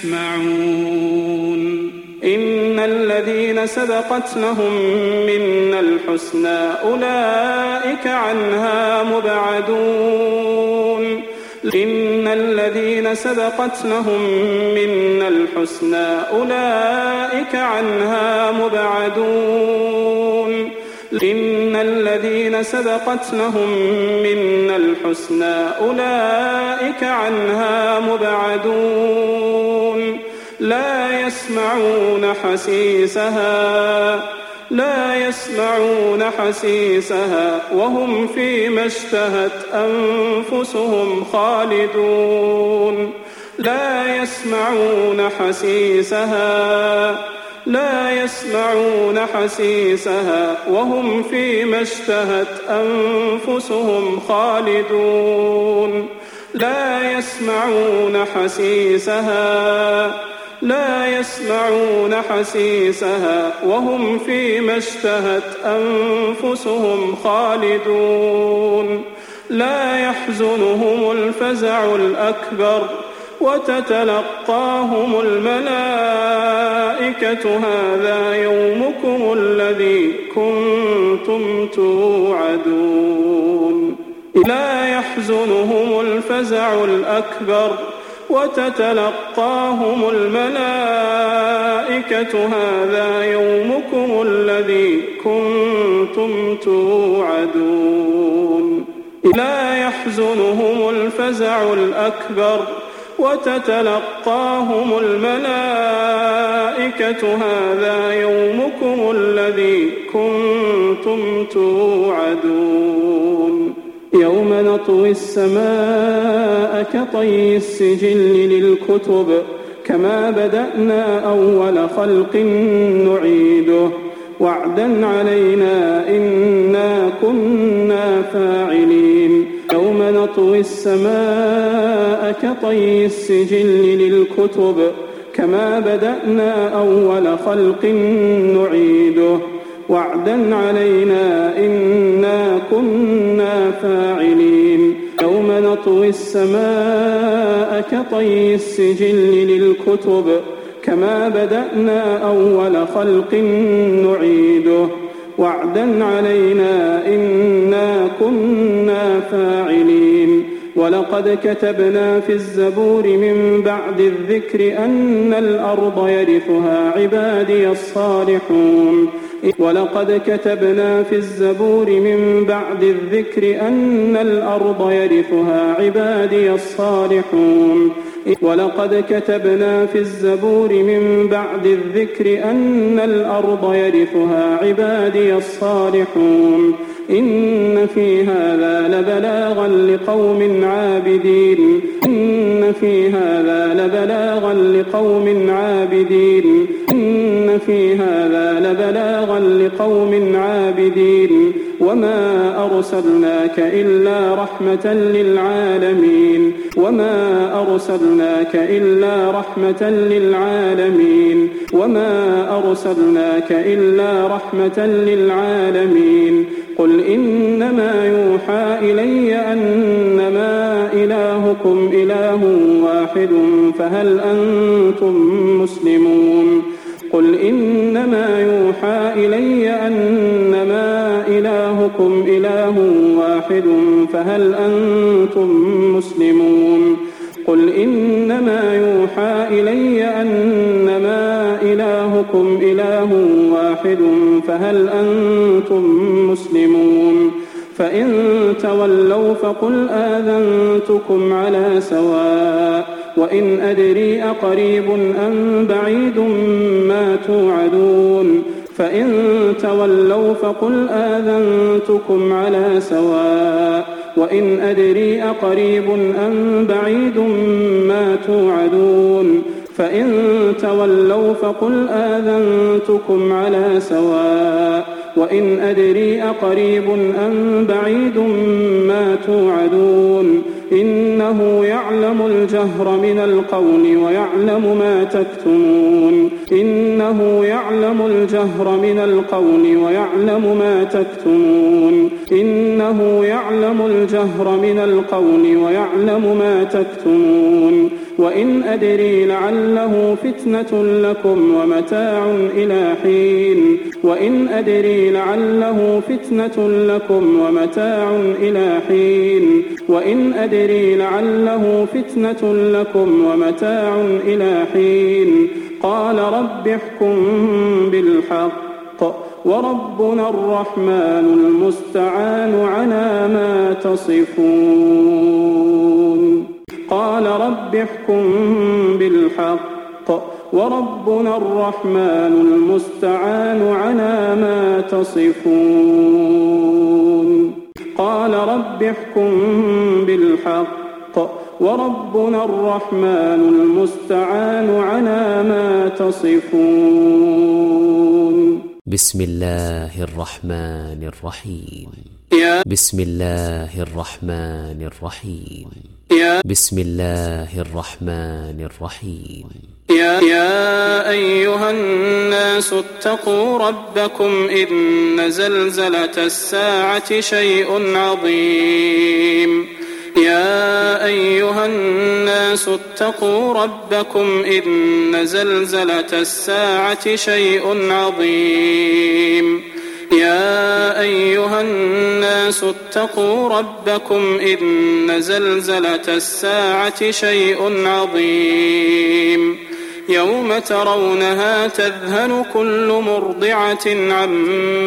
S1: يسمعون إن الذين سبقت لهم منا الحسنى أولئك عنها مبعدون إن الذين سبقت لهم منا الحسنى أولئك عنها مبعدون إن الذين سبقت لهم منا الحسنى أولئك عنها مبعدون لا يسمعون حسيسها وهم فيما اشتهت أنفسهم خالدون لا يسمعون حسيسها وهم فيما اشتهت أنفسهم خالدون لا يسمعون حسيسها وهم فيما اشتهت أنفسهم خالدون لا يحزنهم الفزع الأكبر وتتلقاهم الملائكة هذا يومكم الذي كنتم توعدون لا يحزنهم الفزع الأكبر وتتلقاهم الملائكة هذا يومكم الذي كنتم توعدون لا يحزنهم الفزع الأكبر وتتلقاهم الملائكة هذا يومكم الذي كنتم توعدون يوم نطوي السماء كطي السجل للكتب كما بدأنا أول خلق نعيده وعدا علينا إنا كنا فاعلين يوم نطوي السماء كطي السجل للكتب كما بدأنا أول خلق نعيده وعدا علينا إنا كنا فاعلين يوم نطوي السماء كطي السجل للكتب كما بدأنا أول خلق نعيده وعدا علينا إنا كنا فاعلين ولقد كتبنا في الزبور من بعد الذكر أن الأرض يرثها عبادي الصالحون ولقد كتبنا في الزبور من بعد الذكر أن الأرض يرثها عبادي الصالحون ولقد كتبنا في الزبور من بعد الذكر أن الأرض يرثها عبادي الصالحون إن في هذا لبلاغا لقوم عابدين إن في هذا لبلاغا لقوم عابدين إن في هذا لبلاغا لقوم عابدين وما أرسلناك إلا رحمة للعالمين وما أرسلناك إلا رحمة للعالمين وما أرسلناك إلا رحمة للعالمين قل إنما يوحى إلي أنما إلهكم إله واحد فهل أنتم مسلمون قل إنما يوحى إلي أنما إلهكم إله واحد فهل أنتم مسلمون قل إنما يوحى إلي أنما إلهكم إله واحد فهل أنتم مسلمون فإن تولوا فقل آذنتكم على سواء وإن أدري أقريب أم بعيد ما توعدون فإن تولوا فقل آذنتكم على سواء وإن أدري أقريب أم بعيد ما توعدون فإن تولوا فقل آذنتكم على سواء وإن أدري أقريب أم بعيد ما توعدون إنه يعلم الجهر من القول ويعلم ما تكتمون إنه يعلم الجهر من القول ويعلم ما تكتمون إنه يعلم الجهر من القول ويعلم ما تكتمون وإن أدري لعله فتنة لكم ومتاع إلى حين وإن أدري لعله فتنة لكم ومتاع إلى حين وإن أدري لعله فتنة لكم ومتاع إلى حين قال رب احكم بالحق وربنا الرحمن المستعان على ما تصفون قال رب احكم بالحق وربنا الرحمن المستعان على ما تصفون قال رب احكم بالحق وربنا الرحمن المستعان على ما تصفون
S2: بسم الله الرحمن الرحيم بسم الله الرحمن الرحيم بسم الله الرحمن الرحيم
S1: يا أيها الناس اتقوا ربكم إن زلزلة الساعة شيء عظيم يا أيها الناس اتقوا ربكم إن زلزلة الساعة شيء عظيم يا أيها الناس اتقوا ربكم إن زلزلة الساعة شيء عظيم يوم ترونها تذهل كل مرضعة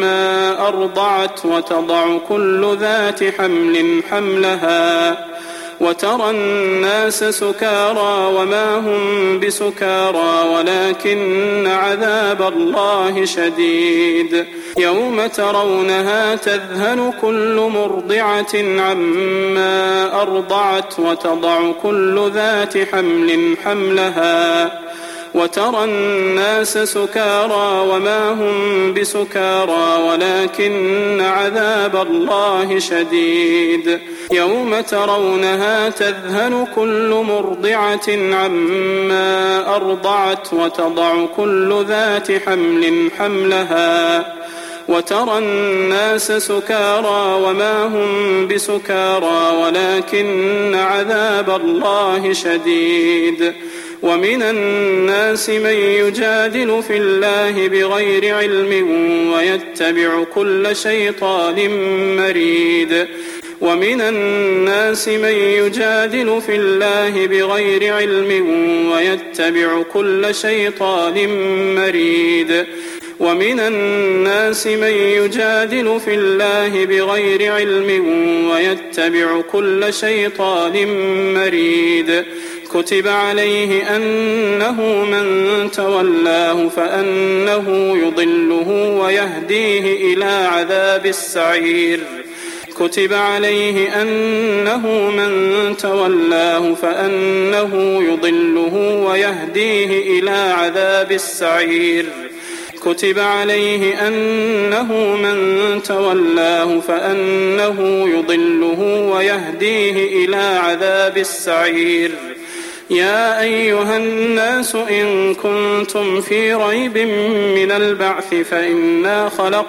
S1: عما أرضعت وتضع كل ذات حمل حملها وترى الناس سكارى وما هم بسكارى ولكن عذاب الله شديد يوم ترونها تذهل كل مرضعة عما أرضعت وتضع كل ذات حمل حملها وترى الناس سكارى وما هم بسكارى ولكن عذاب الله شديد يوم ترونها تذهل كل مرضعة عما أرضعت وتضع كل ذات حمل حملها وترى الناس سكارى وما هم بسكارى ولكن عذاب الله شديد ومن الناس من يجادل في الله بغير علم ويتبع كل شيطان مريد ومن الناس من يجادل في الله بغير علم ويتبع كل شيطان مريد ومن الناس من يجادل في الله بغير علم ويتبع كل شيطان مريد كتب عليه أنه من تولاه فأنه يضله ويهديه إلى عذاب السعير كتب عليه أنه من تولاه فأنه يضله ويهديه إلى عذاب السعير كتب عليه أنه من تولاه فأنه يضله ويهديه إلى عذاب السعير يا أيها الناس إن كنتم في ريب من البعث فإنا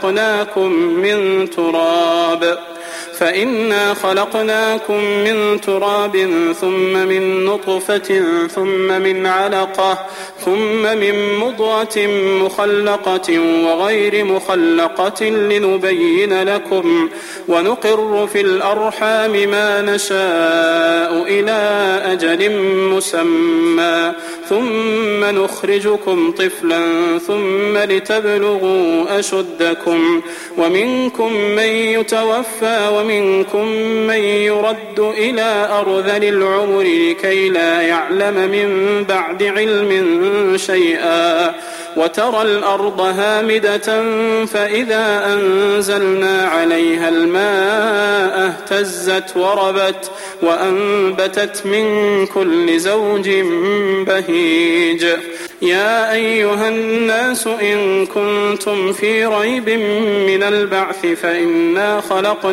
S1: خلقناكم من تراب ثم من نطفة ثم من علقة ثم من مضغة مخلقة وغير مخلقة لنبين لكم ونقر في الأرحام ما نشاء إلى أجل مسمى ثم نخرجكم طفلا ثم لتبلغوا أشدكم ومنكم من يتوفى ومنكم من يرد إلى أرذل العمر لكي لا يعلم من بعد علم شيئا وترى الأرض هامدة فإذا أنزلنا عليها الماء اهتزت وربت وأنبتت من كل زوج بهيج يا أيها الناس إن كنتم في ريب من البعث فإنا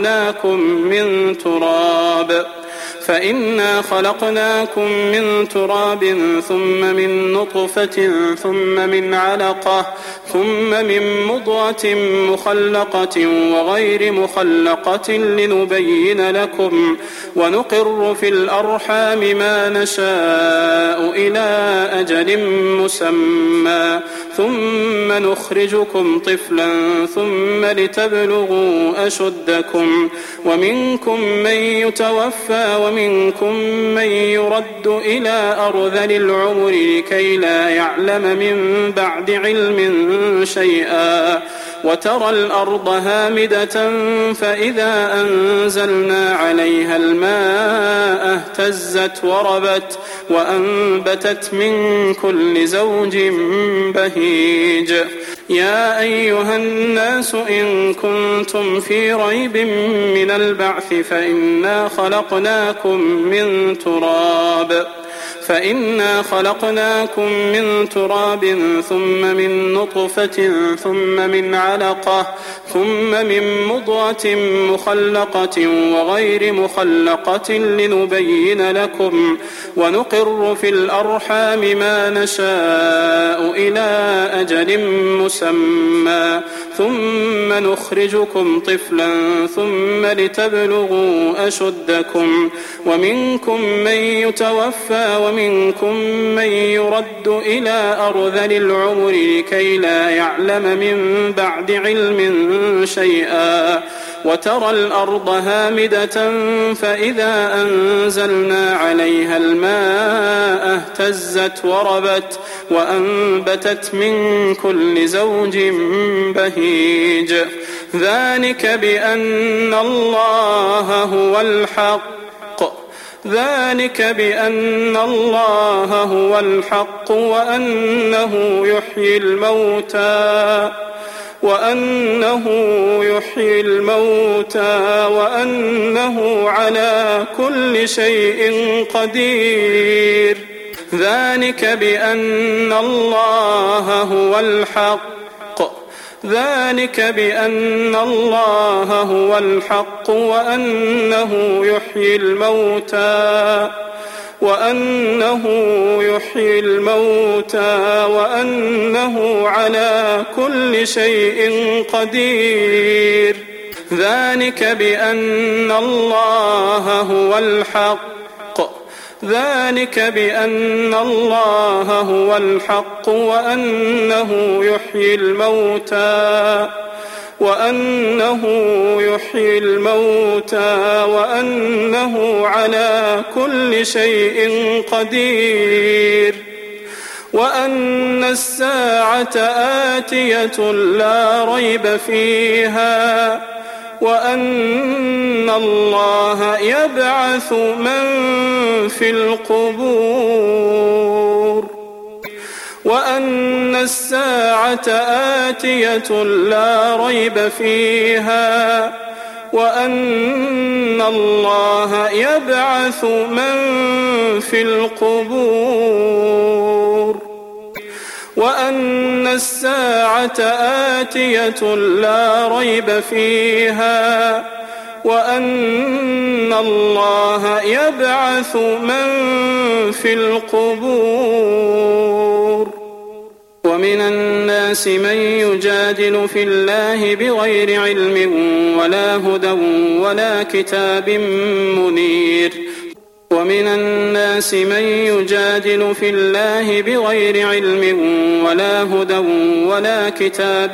S1: خلقناكم من تراب ثم من نطفة ثم من علقة ثم من مضغة مخلقة وغير مخلقة لنبين لكم ونقر في الأرحام ما نشاء إلى أجل مسمى ثم نخرجكم طفلا ثم لتبلغوا أشدكم ومنكم من يتوفى ومنكم من يرد إلى أرذل العمر لكي لا يعلم من بعد علم شيئا وترى الأرض هامدة فإذا أنزلنا عليها الماء اهتزت وربت وأنبتت من كل زوج بهيج يا أيها الناس إن كنتم في ريب من البعث فإنا خلقناكم من تراب ثم من نطفة ثم من علقة ثم من مضغة مخلقة وغير مخلقة لنبين لكم ونقر في الأرحام ما نشاء إلى أجل مسمى ثم نخرجكم طفلا ثم لتبلغوا أشدكم ومنكم من يتوفى ومنكم من يرد إلى أرذل العمر لكي لا يعلم من بعد علم شيئا وترى الأرض هامدة فإذا أنزلنا عليها الماء اهتزت وربت وأنبتت من كل زوج بهيج ذلك بأن الله هو الحق ذلك بأن الله هو الحق وأنه يحيي الموتى وأنه على كل شيء قدير. ذلك بأن الله هو الحق وأنه يحيي الموتى وأنه على كل شيء قدير. ذلك بأن الله هو الحق وأنه يحيي الموتى وأنه على كل شيء قدير. وأن الساعة آتية لا ريب فيها وأن الله يبعث من في القبور. وأن الساعة آتية لا ريب فيها وأن الله يبعث من في القبور. وأن الساعة آتية لا ريب فيها وأن الله يبعث من في القبور. ومن الناس من يجادل في الله بغير علم ولا هدى ولا كتاب منير. ومن الناس من يجادل في الله بغير علم ولا هدى ولا كتاب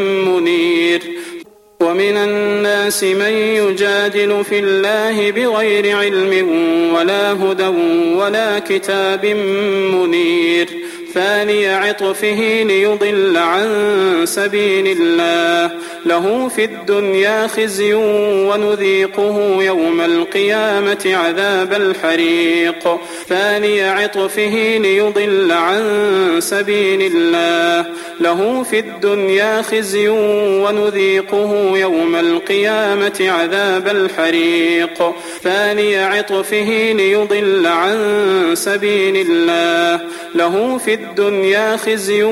S1: منير. ومن الناس من يجادل في الله بغير علم ولا هدى ولا كتاب منير. ثاني عطفه ليضل عن سبيل الله له في الدنيا خزي ونذيقه يوم القيامة عذاب الحريق. ثاني عطفه ليضل عن سبيل الله له في الدنيا خزي ونذيقه يوم القيامة عذاب الحريق. ثاني عطفه ليضل عن سبيل الله له في الدنيا خزي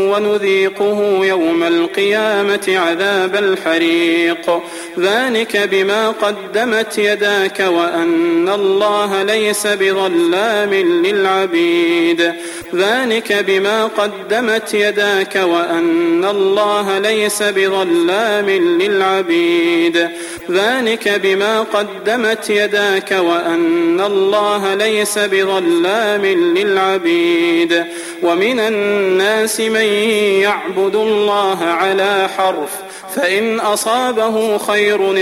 S1: ونذيقه يوم القيامة عذاب الحريق. ذلك بما قدمت يداك وأن الله ليس بظلام للعبيد. ذلك بما قدمت يداك وأن الله ليس بظلام للعبيد. ذلك بما قدمت يداك وأن الله ليس بظلام للعبيد. ومن الناس من يعبد الله على حرف فإن أصابه خير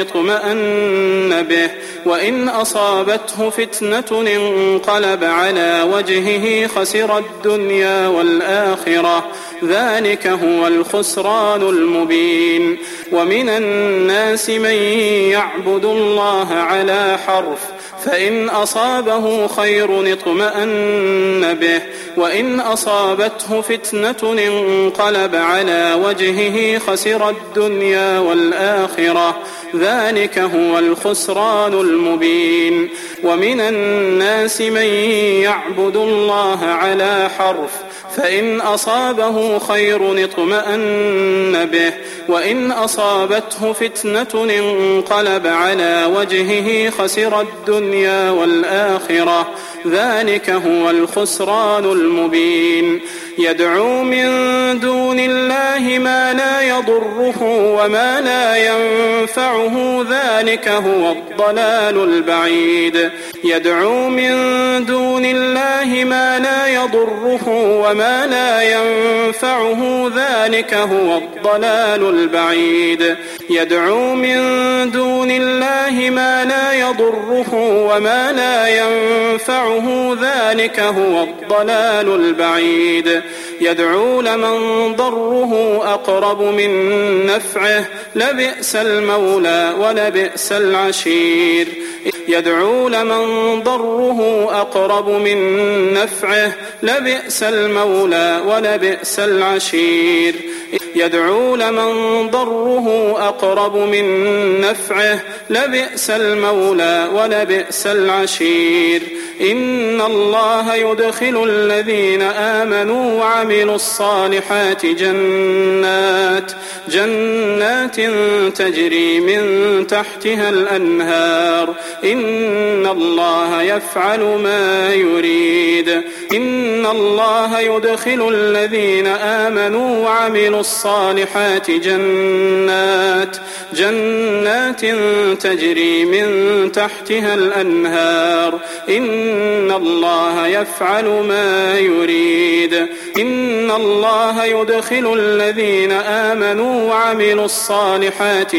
S1: اطمأن به وإن أصابته فتنة انقلب على وجهه خسر الدنيا والآخرة. ذلك هو الخسران المبين. ومن الناس من يعبد الله على حرف فإن أصابه خير اطمأن به وإن أصابته فتنة انقلب على وجهه خسر الدنيا والآخرة. ذلك هو الخسران المبين. ومن الناس من يعبد الله على حرف فإن أصابه خير اطمأن به وإن أصابته فتنة انقلب على وجهه خسر الدنيا والآخرة. ذلك هو الخسران المبين. يدعو من دون الله ما لا يضره وما لا ينفعه. ذلك هو الضلال البعيد. يدعو من دون الله ما لا يضره وما لا ينفعه. ذلك هو الضلال البعيد. يدعو من دون الله ما لا يضره وما لا ينفعه. ذلك هو الضلال البعيد. يدعو لمن ضره أقرب من نفعه. لبئس المولى ولبئس العشير. يدعو لمن ضره أقرب من نفعه لبئس المولى ولبئس العشير يدعو لمن ضره أقرب من نفعه لبئس المولى ولبئس العشير إن الله يدخل الذين آمنوا وعملوا الصالحات جنات تجري من تحتها الأنهار إن الله يفعل ما يريد إن الله يدخل الذين آمنوا وعملوا الصالحات جنات تجري من تحتها الأنهار إن الله يفعل ما يريد إن الله يدخل الذين آمنوا وعملوا الصالحات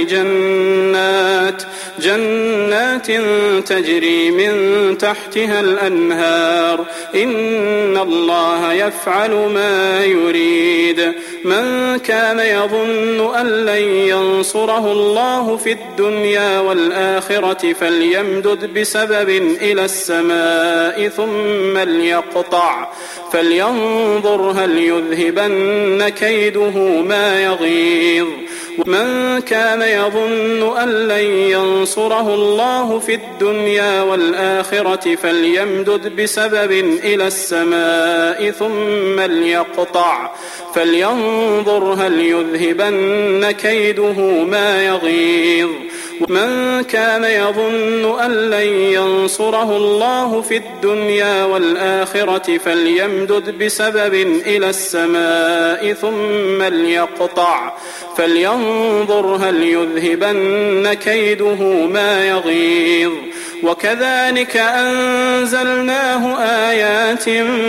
S1: جنات تجري من تحتها الأنهار إن الله يفعل ما يريد من كان يظن أن لن ينصره الله في الدنيا والآخرة فليمدد بسبب إلى السماء ثم ليقطع فلينظر هل يذهبن كيده ما يغيظ من كان يظن أن لن ينصره الله في الدنيا والآخرة فليمدد بسبب إلى السماء ثم ليقطع فلينظر هل يذهبن كيده ما يغيظ من كان يظن أن لن ينصره الله في الدنيا والآخرة فليمدد بسبب إلى السماء ثم ليقطع فلينظر هل يذهبن كيده ما يغيظ وكذلك أنزلناه آيات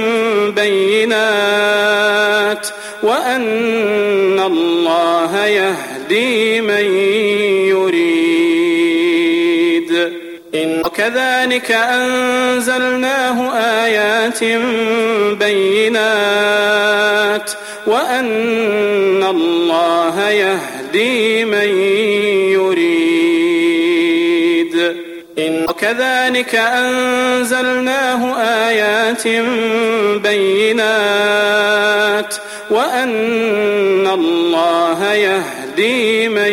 S1: بينات وأن الله يهدي من يريد وكذلك أنزلناه آيات بينات وأن الله يهدي من يريد وكذلك أنزلناه آيات بينات وأن الله يهدي من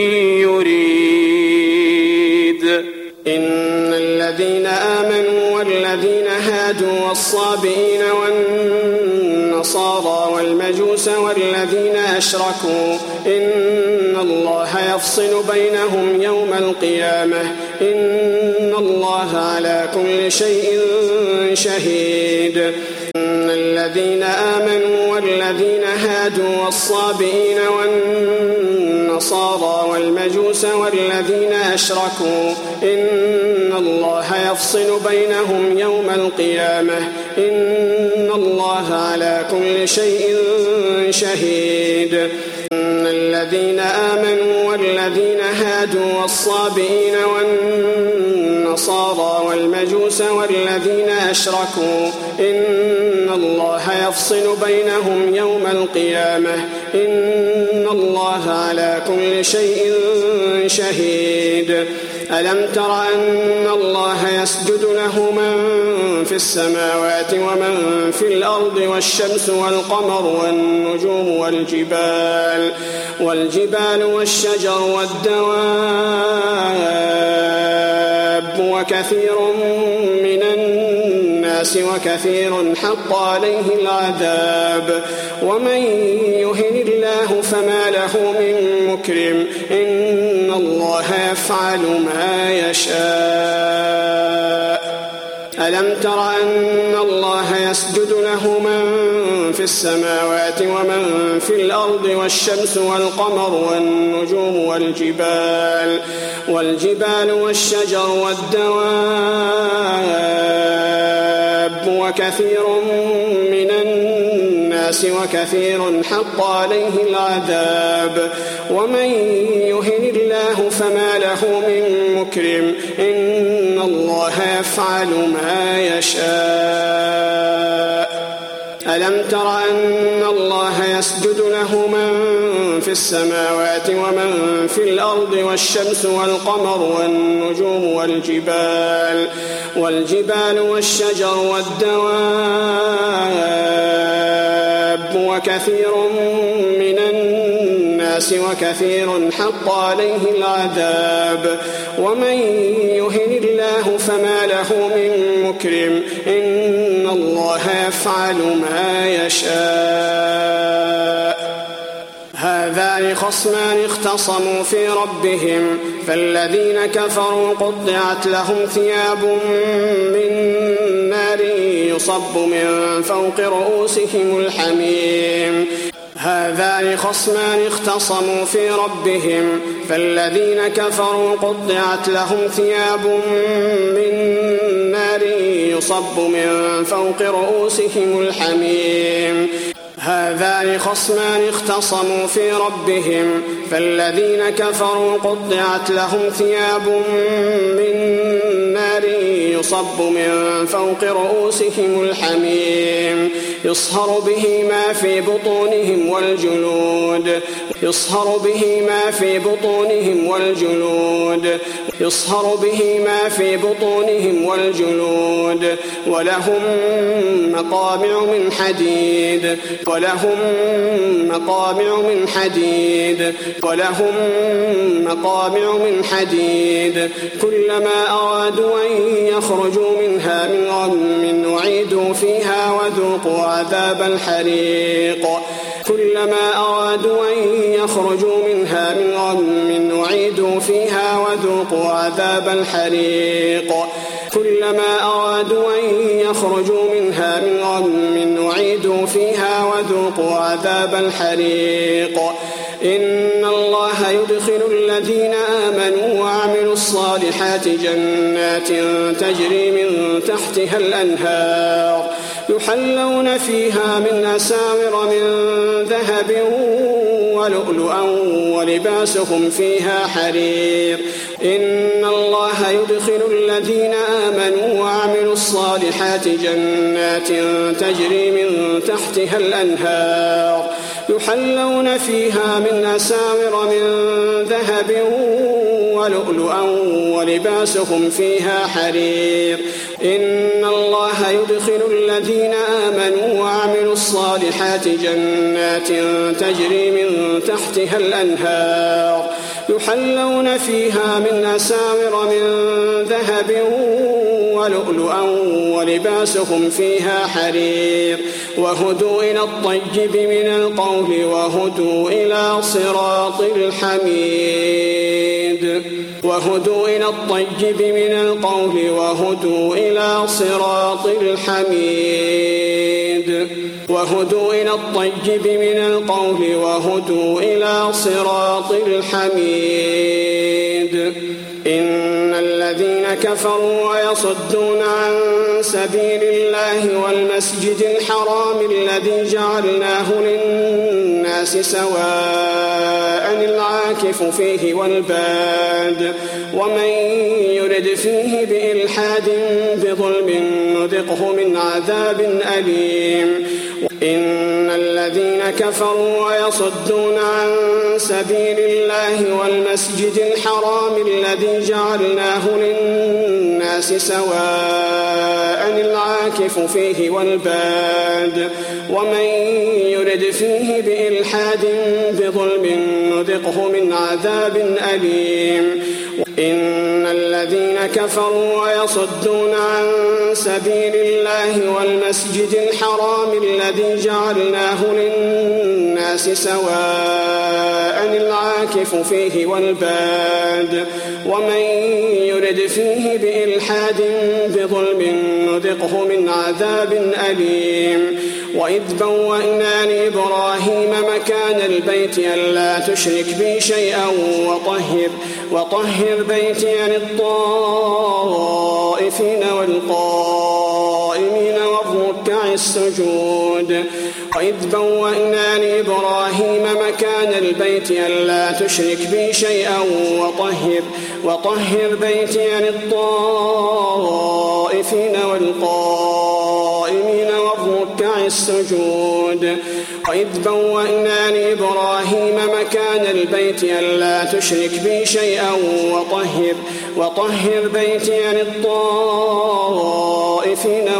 S1: يريد
S3: إن الذين آمنوا والذين هادوا والصابئين والنصارى والمجوس والذين أشركوا إن الله يفصل بينهم يوم القيامة إن الله على كل شيء شهيد إن الذين آمنوا والذين هادوا والصابئين والنصارى والمجوس والذين أشركوا إن الله يفصل بينهم يوم القيامة إن الله على كل شيء شهيد إن الذين آمنوا والذين هادوا والصابئين والنصارى والمجوس والذين أشركوا إن الله يفصل بينهم يوم القيامة إن الله على كل شيء شهيد ألم تر أن الله يسجد له من في السماوات ومن في الأرض والشمس والقمر والنجوم والجبال والشجر والدواب وكثير من الناس وكثير حق عليه العذاب ومن يهن الله فما له من مكرم إن الله يفعل ما يشاء ألم تر أن الله يسجد له من في السماوات ومن في الأرض والشمس والقمر والنجوم والجبال والشجر والدواب وكثير من الناس وكثير حق عليه العذاب ومن يهن الله فما له من مكرم إن الله يفعل ما يشاء ألم تر أن الله يسجد له من في السماوات ومن في الأرض والشمس والقمر والنجوم والجبال والشجر والدواب وكثير من الناس وكثير حق عليه العذاب ومن يهن الله فما له من مكرم إن الله يفعل ما يشاء. هذان خصمان اختصموا في ربهم فالذين كفروا قطعت لهم ثياب من نار يصب من فوق رؤوسهم الحميم. هذان خصمان اختصموا في ربهم فالذين كفروا قطعت لهم ثياب من نار يصب من فوق رؤوسهم الحميم. هذان خصمان اختصموا في ربهم فالذين كفروا قطعت لهم ثياب من نار يصب من فوق رؤوسهم الحميم يصهر به ما في بطونهم والجلود ولهم مقامع من حديد كلما أرادوا أن يخرجوا منها من غم أعيدوا فيها وذوقوا عذاب الحريق. كلما أرادوا أن يخرجوا منها من غم أعيدوا فيها وذوقوا عذاب الحريق. كلما أرادوا أن يخرجوا منها من غم أعيدوا فيها وذوقوا عذاب الحريق. إن الله يدخل الذين آمنوا وعملوا الصالحات جنات تجري من تحتها الأنهار يحلون فيها من أساور من ذهب ولؤلؤا ولباسهم فيها حرير. إن الله يدخل الذين آمنوا وعملوا الصالحات جنات تجري من تحتها الأنهار يحلون فيها من أساور من ذهب ولؤلؤا ولباسهم فيها حرير. إن الله يدخل الذين آمنوا وعملوا الصالحات جنات تجري من تحتها الأنهار يحلون فيها من أساور من ذهب ولؤلؤا ولباسهم فيها حرير. وهدوا إلى الطيب من القول وهدوا إلى صراط الحميد. وهدوا إلى الطيب من القول وهدوا إلى صراط الحميد. وهدوا إلى الطيب من القول وهدوا إلى صراط الحميد. إن الذين كفروا ويصدون عن سبيل الله والمسجد الحرام الذي جعلناه للناس سواء العاكف فيه والباد ومن يرد فيه بإلحاد بظلم نذقه من عذاب أليم. إن الذين كفروا ويصدون عن سبيل الله والمسجد الحرام الذي جعلناه للناس سواء العاكف فيه والباد ومن يرد فيه بإلحاد بظلم نذقه من عذاب أليم. إن الذين كفروا ويصدون عن سبيل الله والمسجد الحرام الذي جعلناه للناس سواء العاكف فيه والباد ومن يرد فيه بإلحاد بظلم نذقه من عذاب أليم. وإذ بوأنا لإبراهيم مكان البيت ألا تشرك بي شيئا وطهر بيتي للطائفين والقائمين والركع السجود. وإذ بوأنا لإبراهيم مكان البيت ألا تشرك بي شيئا وطهر بيتي للطائفين والقائمين والركع السجود. وإذ بوأنا لإبراهيم مكان البيت ألا تشرك بي شيئا وطهر بيتي للطائفين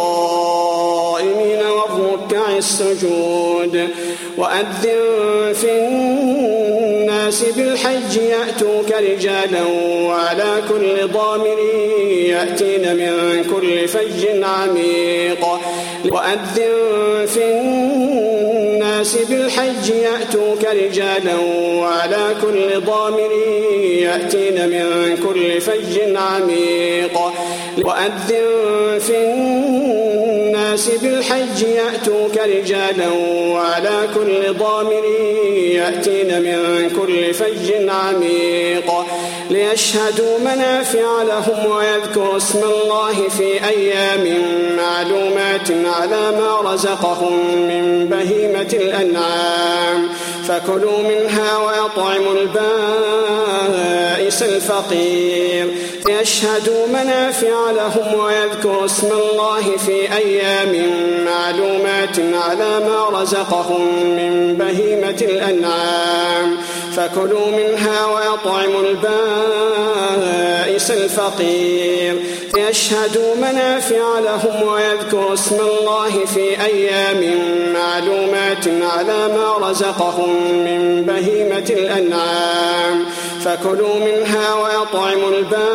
S3: والقائمين والركع السجود وأذن في الناس بالحج يأتوك رجالا وعلى كل ضامر يأتين من كل فج عميق وأذن في الناس بالحج يأتوك رجالا وعلى كل ضامر يأتين من كل فج عميق وأذن في الناس بالحج يأتوك رجالا وعلى كل ضامر يأتين من كل فج عميق ليشهدوا منافع لهم ويذكروا اسم الله في أيام معلومات على ما رزقهم من بهيمة الأنعام فكلوا منها ويطعموا البائس الفقير ليشهدوا منافع لهم ويذكروا اسم الله في أيام معلومات على ما رزقهم من بهيمة الأنعام فكلوا منها ويطعموا البائس الفقير ليشهدوا منافع لهم ويذكروا اسم الله في أيام معلومات على ما رزقهم من بهيمة الأنعام فكلوا منها ويطعموا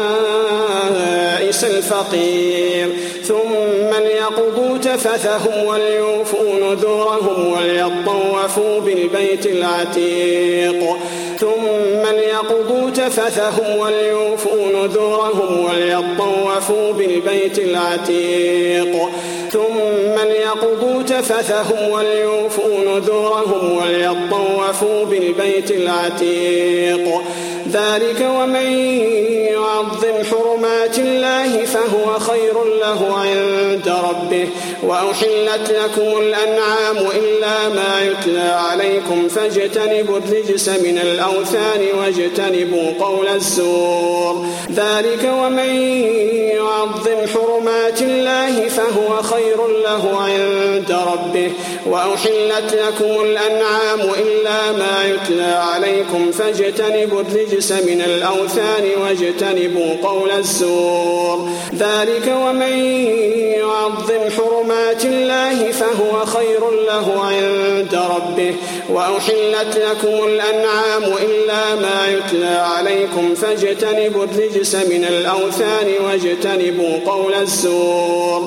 S3: البائس الفقير ثم ليقضوا تفثهم وليوفوا نذورهم وليطوفوا بالبيت العتيق ثم ليقضوا تفثهم وليوفوا نذورهم وليطوفوا بالبيت العتيق ثم ليقضوا تفثهم وليوفوا نذورهم وليطوفوا بالبيت العتيق ذلك ومن يعظم حرمات الله فهو خير له عند ربه وأحلت لكم الأنعام إلا ما يتلى عليكم فاجتنبوا الرجس من الأوثان واجتنبوا قول الزور ذلك ومن يعظم حرمات الله فهو خير له عند ربه وأحلت لكم الأنعام إلا ما يتلى عليكم فاجتنبوا الرجس من الأوثان واجتنبوا قول الزور ذلك ومن يعظم حرمات الله فهو خير له عند ربه وأحلت لكم الأنعام إلا ما يتلى عليكم فاجتنبوا الرجس من الأوثان واجتنبوا قول الزور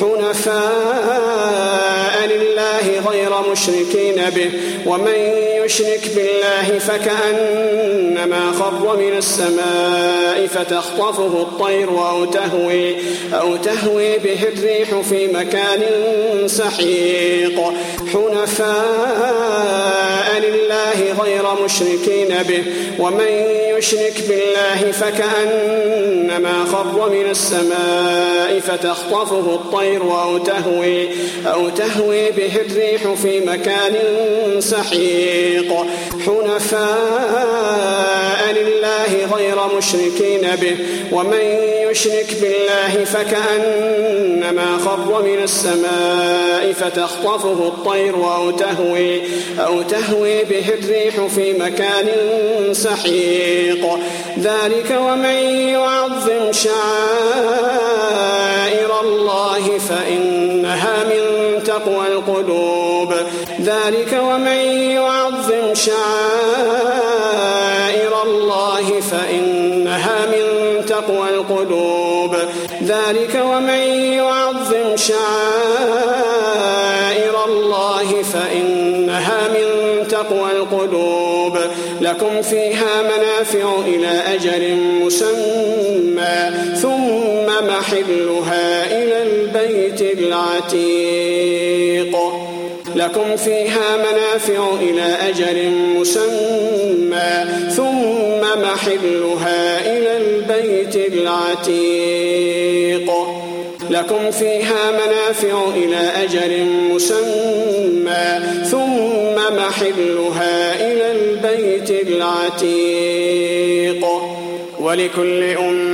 S3: حنفاء لله غير مشركين به ومن يشرك بالله فكأنما خر من السماء فتخطفه الطير أو تهوي به الريح في مكان سحيق حنفاء لله غير مشركين به ومن يشرك بالله فكأنما خر من السماء فتخطفه الطير أو تهوي به الريح في مكان سحيق حنفاء لله غير مشركين به ومن يشرك بالله فكأنما خر من السماء فتخطفه الطير أو تهوي به الريح في مكان سحيق ذلك ومن يعظم شعائر الله فإنها من تقوى القلوب ذلك ومن يعظم شعائر الله فإنها من تقوى القلوب ذلك ومن يعظم شعائر الله فإنها من تقوى القلوب لكم فيها منافع إلى أجل مسمى ثم محلها إلى البيت العتيق لكم فيها منافع إلى أجل مسمى ثم محلها إلى البيت العتيق لكم فيها منافع إلى أجل مسمى ثم محلها إلى البيت العتيق ولكل أمة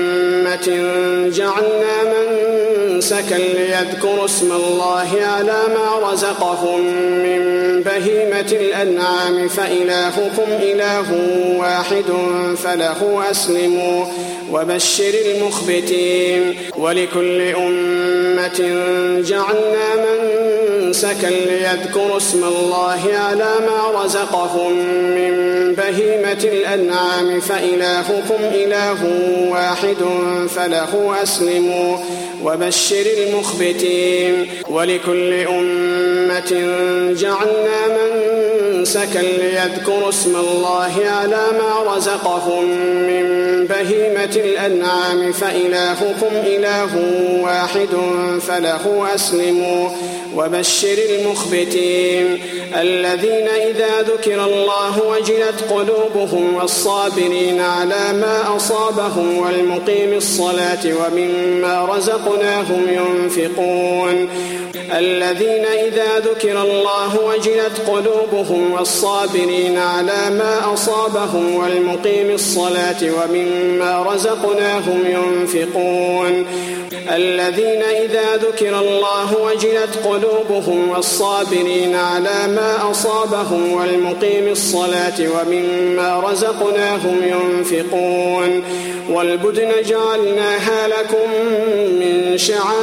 S3: جعلنا منسكا ليذكروا اسم الله على ما رزقهم من بهيمة الأنعام فإلهكم إله واحد فله أسلموا وبشر المخبتين ولكل أمة جعلنا منسكا ليذكروا اسم الله على ما رزقهم من بهيمة الأنعام فإلهكم إله واحد فله أسلموا وبشر المخبتين ولكل أمة جعلنا منسكا ليذكروا اسم الله على ما رزقهم من بهيمة الأنعام فإلهكم إله واحد فله أسلموا وبشر المخبتين الذين إذا ذكر الله وجلت قلوبهم والصابرين على ما أصابهم والمقيم الصلاة ومما رزقناهم ينفقون الذين إذا ذكر الله وجلت قلوبهم والصابرين على ما أصابهم والمقيم الصلاة ومما رزقناهم ينفقون الذين إذا ذكر الله وجلت قلوبهم والصابرين على ما أصابهم والمقيم الصلاة ومما رزقناهم ينفقون والبدن جعلناها لكم من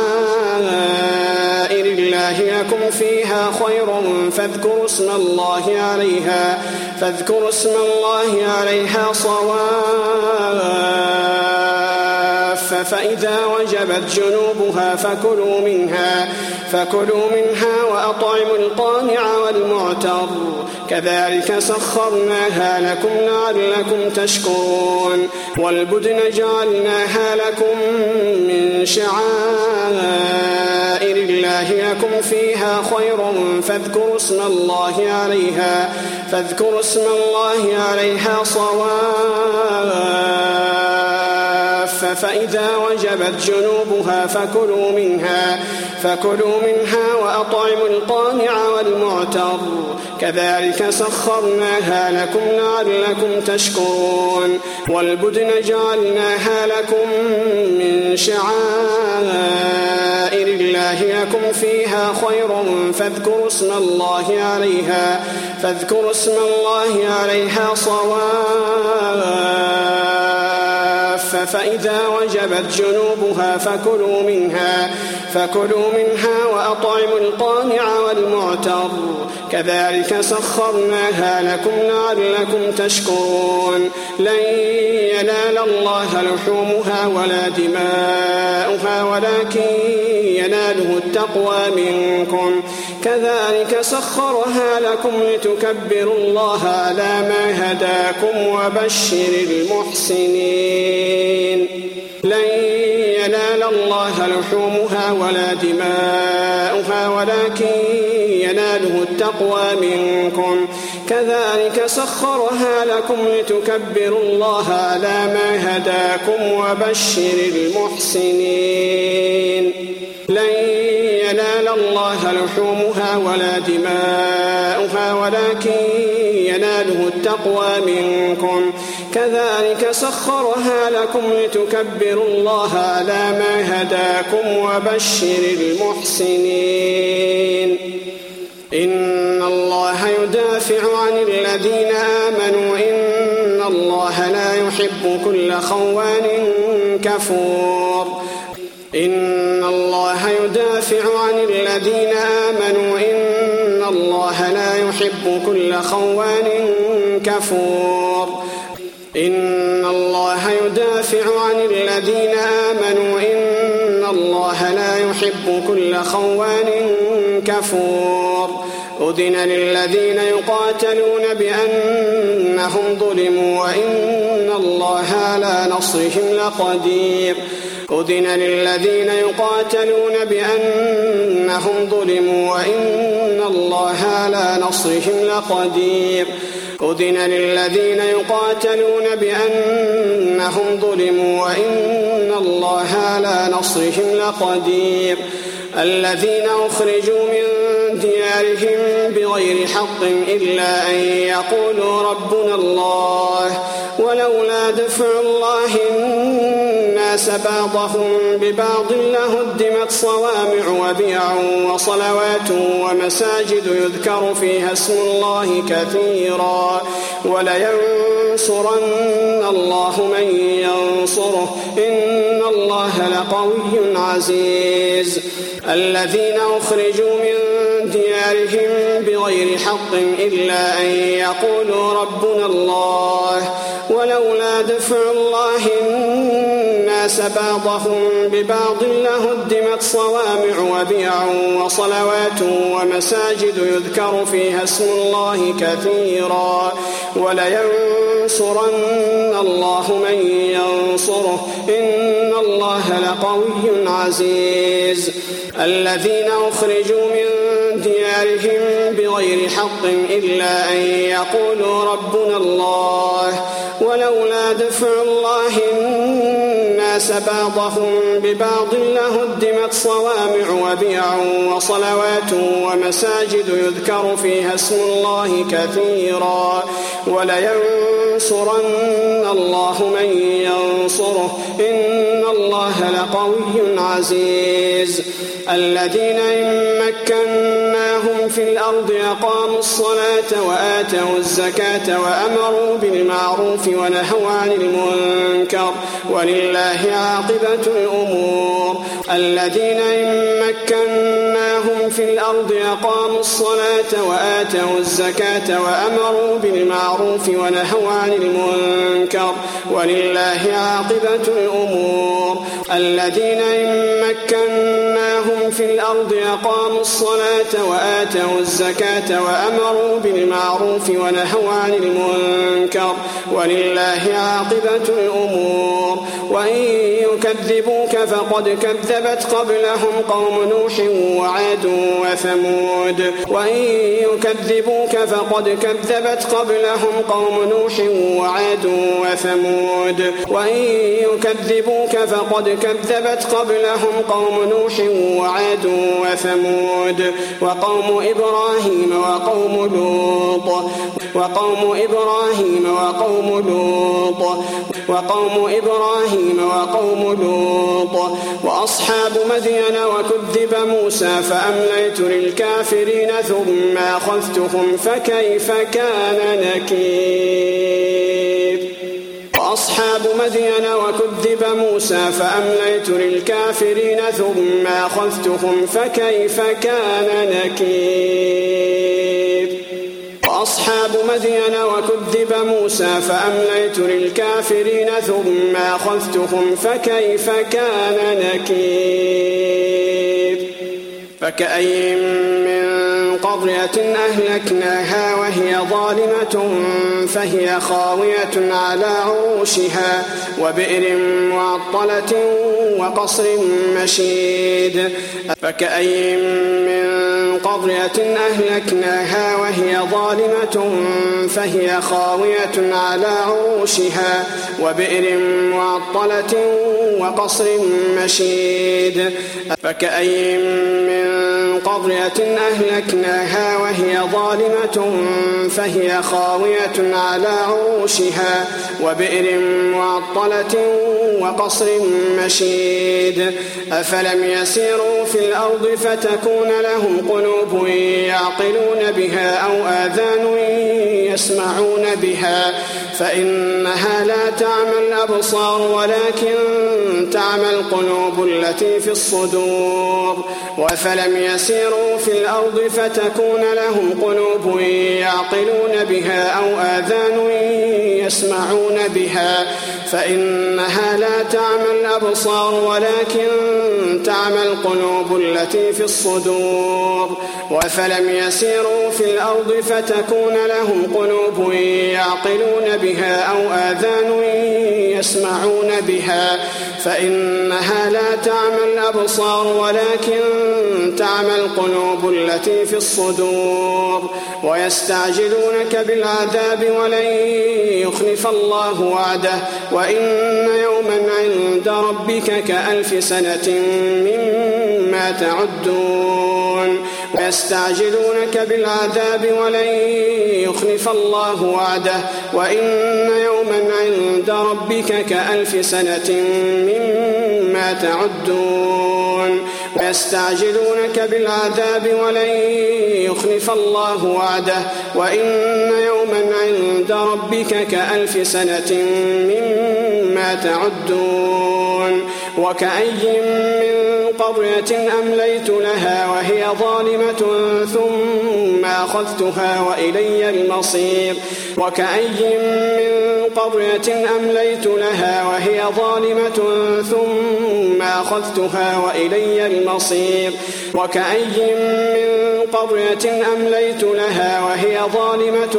S3: شعائر الله لكم فيها خير فاذكروا اسم الله عليها صواف فإذا وجبت جنوبها فكلوا منها وأطعموا القانع والمعتر كذلك سخرناها لكم لعلكم تشكرون والبدن جعلناها لكم من شعائر الله لكم فيها خير فاذكروا اسم الله عليها صواف فإذا وجبت جنوبها فكلوا منها وأطعموا القانع والمعتر كذلك سخرناها لكم لعلكم تشكرون والبدن جعلناها لكم من شعائر الله لكم فيها خير فاذكروا اسم الله عليها صواف فإذا وجبت جنوبها فكلوا منها وأطعموا القانع والمعتر كذلك سخرناها لكم لعلكم تشكرون لن ينال الله لحومها ولا دماؤها ولكن يناله التقوى منكم كذلك سخرها لكم لتكبروا الله على ما هداكم وبشر المحسنين لن ينال الله لحومها ولا دماؤها ولكن يناله التقوى منكم كذلك سخرها لكم لتكبروا الله على ما هداكم وبشر المحسنين لن ينال الله لحومها ولا دماؤها ولكن يناله التقوى منكم كذلك سخرها لكم لتكبروا الله على ما هداكم وبشر المحسنين إن الله يدافع عن الذين آمنوا إن الله لا يحب كل خوان كفور إن الله يدافع عن الذين آمنوا إن الله لا يحب كل خوان كفور إن الله يدافع عن الذين آمنوا إن الله لا يحب كل خوان كفور أذن للذين يقاتلون بأنهم ظلموا وإن الله على نصرهم لقدير أذن للذين يقاتلون بأنهم ظلموا وإن الله على نصرهم لقدير أذن للذين يقاتلون بأنهم ظلموا وإن الله على نصرهم لقدير الذين أخرجوا من ديارهم بغير حق إلا أن يقولوا ربنا الله ولولا دفع الله الناس بعضهم ببعض لهدمت صوامع وبيع وصلوات ومساجد يذكر فيها اسم الله كثيرا ولينصرن الله من ينصره إن الله لقوي عزيز الذين أخرجوا من ديارهم بغير حق إلا أن يقولوا ربنا الله ولولا دفع الله الناس بعضهم ببعض لهدمت صوامع وبيع وصلوات ومساجد يذكر فيها اسم الله كثيرا ولينصرن الله من ينصره إن الله لقوي عزيز الذين أخرجوا من ديارهم بغير حق إلا أن يقولوا ربنا الله ولولا دفع الله الناس بعضهم ببعض لهدمت صوامع وبيع وصلوات ومساجد يذكر فيها اسم الله كثيرا ولينصرن الله من ينصره إن الله لقوي عزيز الذين إن مكناهم في الأرض أقاموا الصلاة وآتوا الزكاة وأمروا بالمعروف ونهوا عن المنكر ولله عاقبة الأمور الذين إن مكناهم في الأرض أقاموا الصلاة وآتوا الزكاة وأمروا بالمعروف ونهوا عن المنكر ولله عاقبة الأمور الذين إن مكناهم في الأرض أقاموا الصلاة وآتوا الزكاة وأمروا بالمعروف ونهوا عن المنكر ولله عاقبة الأمور وإن يكذبوك فقد كذبت قبلهم قوم نوح وعاد وثمود وإن يكذبوك فقد كذبت قبلهم قوم نوح وعاد وثمود وإن يكذبوك فقد كذبت قبلهم قوم نوح وعاد وثمود وقوم إبراهيم وقوم لوط وأصحاب مدين وكذب موسى فأمليت للكافرين ثم أخذتهم فكيف كان نكير وأصحاب مدين وكذب موسى فأمليت للكافرين ثم أخذتهم فكيف كان نكير وأصحاب مدين وكذب موسى فأمليت للكافرين ثم أخذتهم فكيف كان نكير فكأي من قرية أهلكناها وهي ظالمة فهي خاوية على عروشها وبئر معطلة وقصر مشيد فكأي من قرية أهلكناها وهي ظالمة فهي خاوية على عروشها وبئر معطلة وقصر مشيد فكأي من قرية أهلكناها وهي ظالمة فهي خاوية على عروشها وبئر معطلة وقصر مشيد أفلم يسيروا في الأرض فتكون لهم قلوب يعقلون بها أو آذان يسمعون بها فإنها لا تعمى الأبصار ولكن تعمى القلوب التي في الصدور وأفلم يسيروا في الأرض فتكون لهم قلوب يعقلون بها أو آذان يسمعون بها فإنها لا تعمى الأبصار ولكن تعمى القلوب التي في الصدور وأفلم يسيروا في الأرض فتكون لهم قلوب يعقلون بها أو آذان يسمعون بها فإنها لا تعمى الأبصار ولكن تعمى القلوب التي في الصدور ويستعجلونك بالعذاب ولن يخلف الله وعده وإن يوما عند ربك كألف سنة مما تعدون ويستعجلونك بالعذاب ولن يخلف الله وعده وإن يوما عند ربك كألف سنة مما تعدون ويستعجلونك بالعذاب ولن يخلف الله وعده وإن يوما عند ربك كألف سنة مما تعدون وكأي من قرية أمليت لها وهي ظالمة ثم أخذتها وإلي المصير وكأي من قرية أمليت لها وهي ظالمة ثم أخذتها وإلي المصير وكأي من قرية أمليت لها وهي ظالمة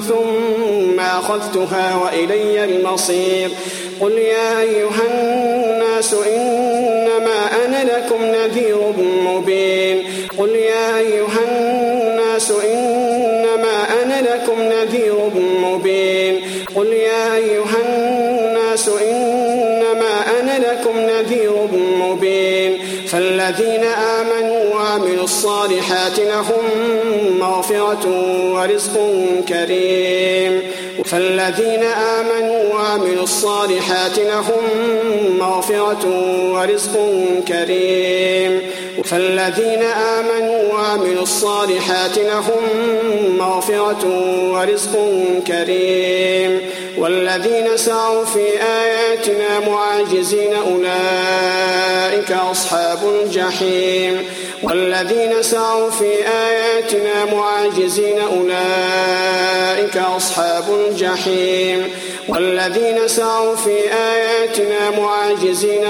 S3: ثم أخذتها وإلي المصير قل يا أيها الناس إنما أنا لكم نذير مبين قل يا أيها الناس إنما أنا لكم نذير مبين قل يا أيها الناس إنما أنا لكم نذير مبين فالذين آمنوا وعملوا الصالحات لهم مغفرة ورزق كريم فالذين آمنوا وعملوا الصالحات لهم مغفرة ورزق كريم فالذين آمنوا وعملوا الصالحات لهم مغفرة ورزق كريم والذين سعوا في آياتنا معاجزين أولئك أصحاب الجحيم والذين سعوا في آياتنا معاجزين أولئك أصحاب الجحيم والذين سعوا في آياتنا معاجزين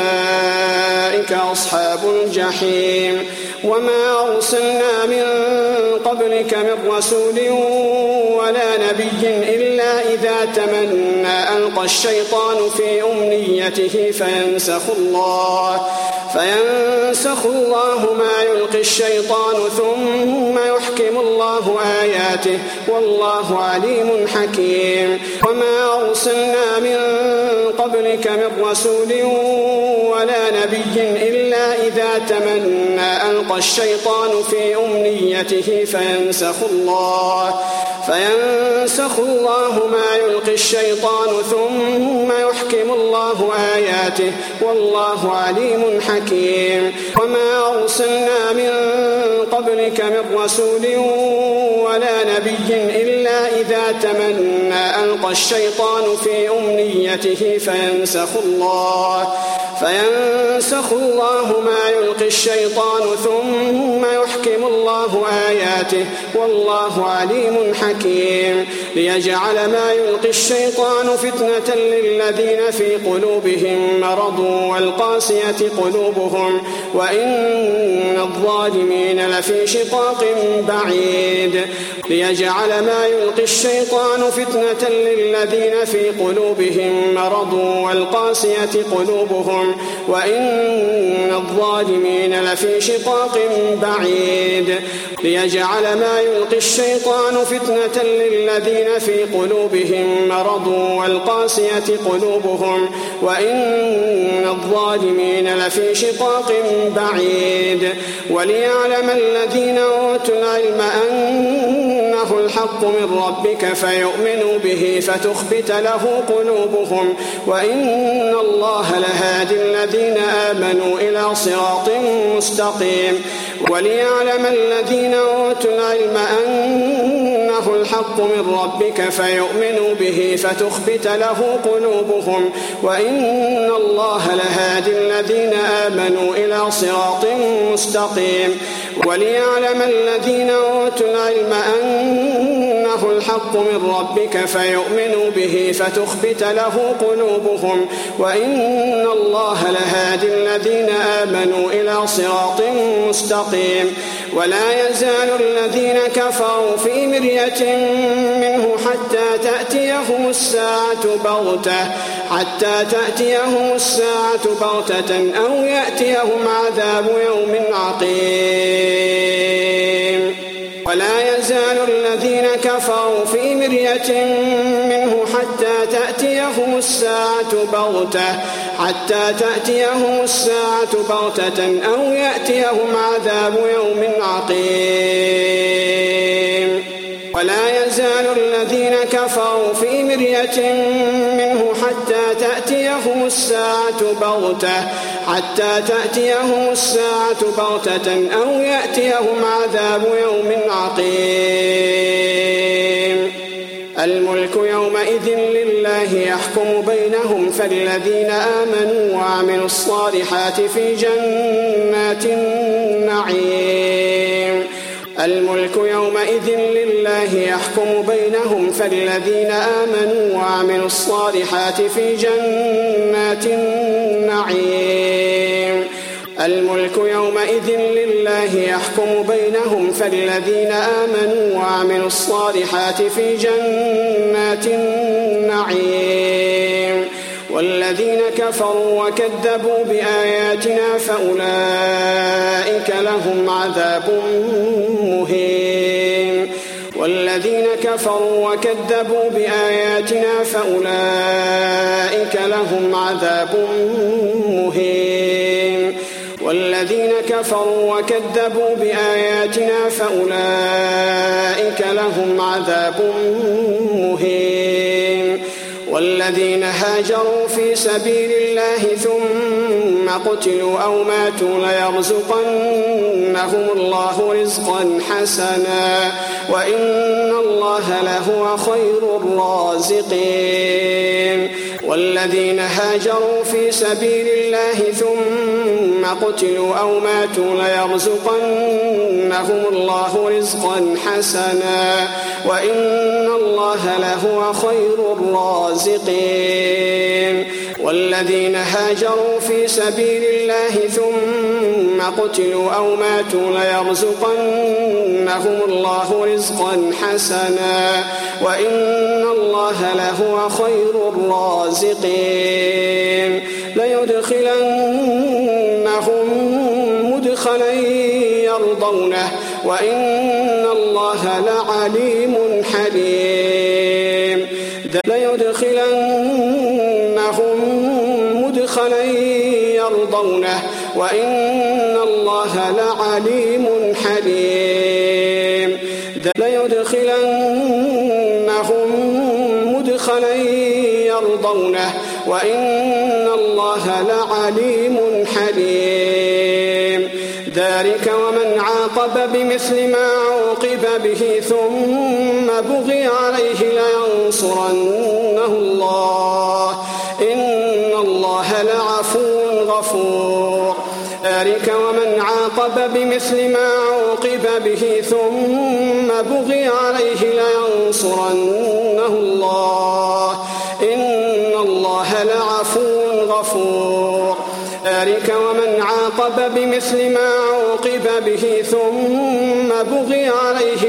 S3: أولئك أصحاب الجحيم وما أرسلنا من قبلك من رسول ولا نبي إلا إذا تمنى ألقى الشيطان في أمنيته فينسخ الله ما يلقي الشيطان ثم يحكم الله آياته والله عليم حكيم وما أرسلنا من قبلك من رسول ولا نبي إلا إذا تمنى ألقى الشيطان في أمنيته فينسخ الله ما يلقي الشيطان ثم يحكم الله آياته والله عليم حكيم وما أرسلنا من قبلك من رسول ولا نبي إلا إذا تمنى ألقى الشيطان في أمنيته فينسخ الله ما يلقي الشيطان ثم يحكم الله آياته والله عليم حكيم ليجعل ما يلقي الشيطان فتنة للذين في قلوبهم مرض والقاسية قلوبهم وإن الظالمين لفي شقاق بعيد ليجعل ما يلقي الشيطان فتنة للذين في قلوبهم مرض والقاسية قلوبهم وإن الظالمين لفي شقاق بعيد ليجعل ما يلقي الشيطان فتنة للذين في قلوبهم مرض والقاسية قلوبهم وإن الظالمين لفي شقاق بعيد وليعلم الذين أوتوا العلم أنه الحق من ربك فيؤمنوا به فتخبت له قلوبهم وإن الله لهادي الذين آمنوا إلى صراط مستقيم وليعلم الذين أوتوا العلم أنه الحق من ربك فيؤمنوا به فتخبت له قلوبهم وإن الله لهادي الذين آمنوا إلى صراط مستقيم وليعلم الذين أوتوا العلم أنه الحق من ربك فيؤمنوا به فتخبت له قلوبهم وإن الله لهادي الذين آمنوا إلى صراط مستقيم ولا يزال الذين كفروا في مرية منه حتى تأتيهم الساعة بغتة أو يأتيهم عذاب يوم عقيم ولا يزال يزال الذين كفروا في مرية منه حتى تأتيهم الساعة بغتة أو يأتيهم عذاب يوم عقيم. ولا يزال الذين كفروا في مرية منه حتى تأتيهم الساعة بغتة أو يأتيهم عذاب يوم عقيم. الملك يومئذ لله يحكم بينهم فالذين آمنوا وعملوا الصالحات في جنات النعيم. الملك يومئذ لله يحكم بينهم فالذين آمنوا وعملوا الصالحات في جنات النعيم. الملك يومئذ لله يحكم بينهم فالذين آمنوا وعملوا الصالحات في جنات النعيم. والذين كفروا وكذبوا بآياتنا فأولئك لهم عذاب مهين. والذين كفروا وكذبوا بآياتنا فأولئك لهم عذاب مهين. والذين كفروا وكذبوا بآياتنا فأولئك لهم عذاب مهين. والذين هاجروا في سبيل الله ثم قتلوا أو ماتوا ليرزقنهم الله رزقا حسنا وإن الله لهو خير الرازقين. والذين هاجروا في سبيل الله ثم قتلوا أو ماتوا ليرزقنهم الله رزقا حسنا وإن الله لهو خير الرازقين. والذين هاجروا في سبيل الله ثم قتلوا أو ماتوا ليرزقنهم الله رزقا حسنا وإن الله لهو خير الرازقين. ليدخلنهم مدخلا يرضونه وإن الله لعليم حليم. ليدخلنهم مدخلا يرضونه وإن الله لعليم حليم. ليدخلنهم مدخلا يرضونه وإن الله لعليم حليم. ذلك ومن عاقب بمثل ما عوقب به ثم بغي عليه لينصرنه الله إن الله لعفو غفور. ذلك ومن عاقب بمثل ما عوقب به ثم بغي عليه لينصرنه الله إن الله لعفو غفور. ذلك ومن عاقب بمثل ما عوقب به ثم بغي عليه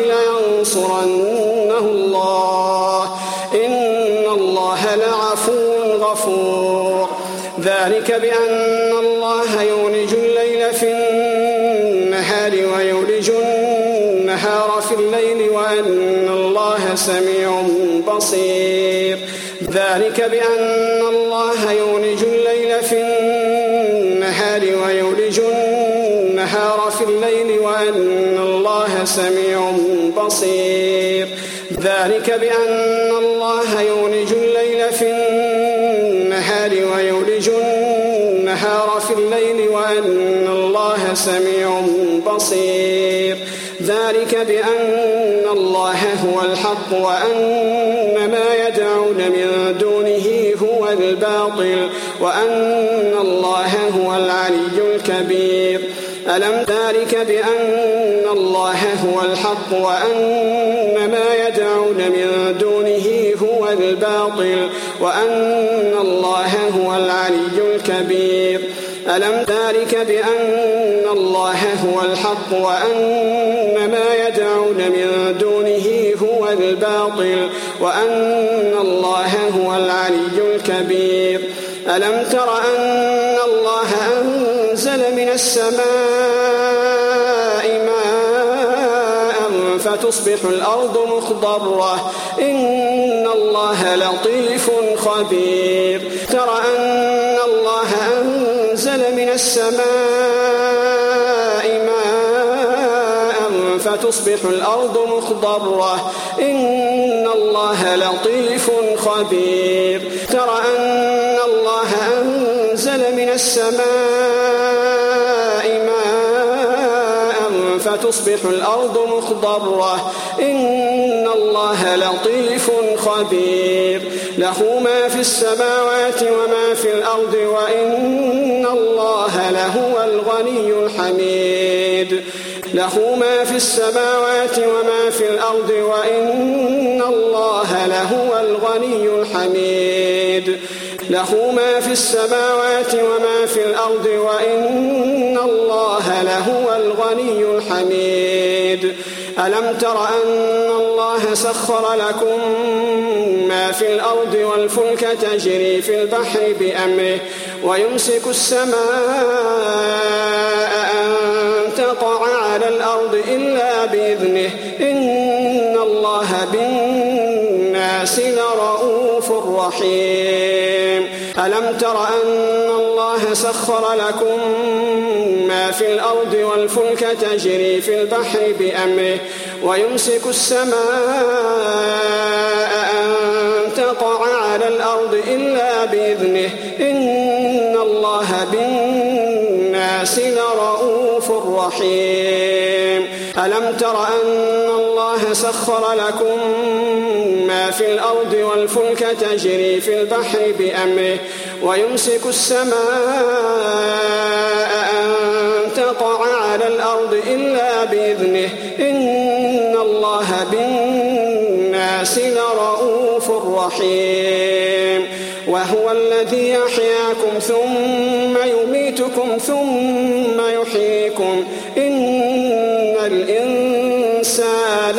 S3: لينصرنه الله إن الله لعفو غفور. ذلك بأن الله يولج الليل في النهار ويولج النهار في الليل وأن الله سميع بصير. ذلك بأن الله يولج الليل في النهار ويولج النهار في الليل وأن الله سميع بصير. ذلك بأن الله يولج الليل في النهار ويولج النهار في الليل وأن الله سميع بصير. ذلك بأن الله هو الحق وأن ما يدعون من دونه هو الباطل وأن الله هو العلي الكبير. ألم ذلك بأن الله هو الحق وأن ما يدعون من دونه هو الباطل وأن الله هو العلي الكبير. ألم ذلك بأن الله هو الحق وأن ما يدعون من دونه هو الباطل وأن الله هو العلي الكبير. ألم تر أن الله أنزل من السماء ماء فتصبح الأرض مخضرة إن الله لطيف خبير ترى أن الله أنزل من السماء ماء فتصبح الأرض مخضرة إن الله لطيف خبير ترى أن الله أنزل من السماء ماء فتصبح الأرض مخضرة إن الله لطيف خبير له ما في السماوات وما في الأرض وإن الله لهو الغني الحميد له ما في السماوات وما في الأرض وإن الله لهو الغني الحميد له ما في السماوات وما في الأرض وإن الله لهو الغني الحميد ألم تر أن الله سخر لكم ما في الأرض والفلك تجري في البحر بأمره ويمسك السماء أن تقع على الأرض إلا بإذنه إن الله بالناس لرؤوف رحيم ألم تر أن الله سخر لكم ما في الأرض والفلك تجري في البحر بأمره ويمسك السماء أن تقع على الأرض إلا بإذنه إن الله بالناس لرؤوف رحيم ألم تر أن الله سخر لكم ما في الأرض والفلك تجري في البحر بأمره ويمسك السماء أن تقع على الأرض إلا بإذنه إن الله بالناس لرؤوف رحيم وهو الذي يحياكم ثم يميتكم ثم يحييكم إن الإنسان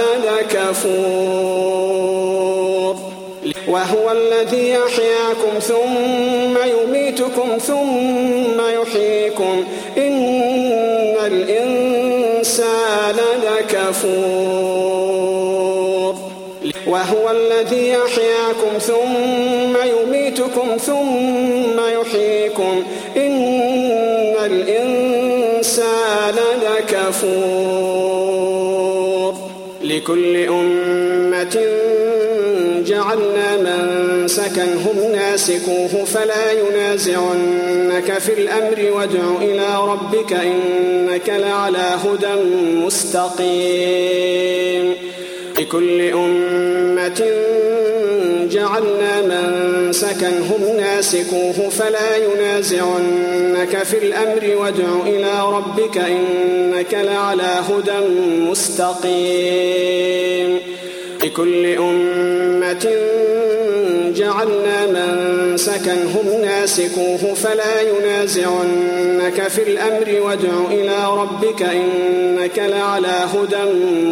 S3: لكفور وهو الذي يحياكم ثم يميتكم ثم يحييكم إن الإنسان لكفور وهو الذي يحياكم ثم يميتكم ثم يحييكم إن الإنسان لكفور لكل أمة جعلنا منسكا هم ناسكوه فلا ينازعنك في الأمر وادع إلى ربك إنك لعلى هدى مستقيم لكل أمة جعلنا منسكا هم ناسكوه فلا ينازعنك في الأمر وادع إلى ربك إنك لعلى هدى مستقيم لكل أمة جعلنا منسكا هم ناسكوه فلا ينازعنك في الأمر وادع إلى ربك إنك لعلى هدى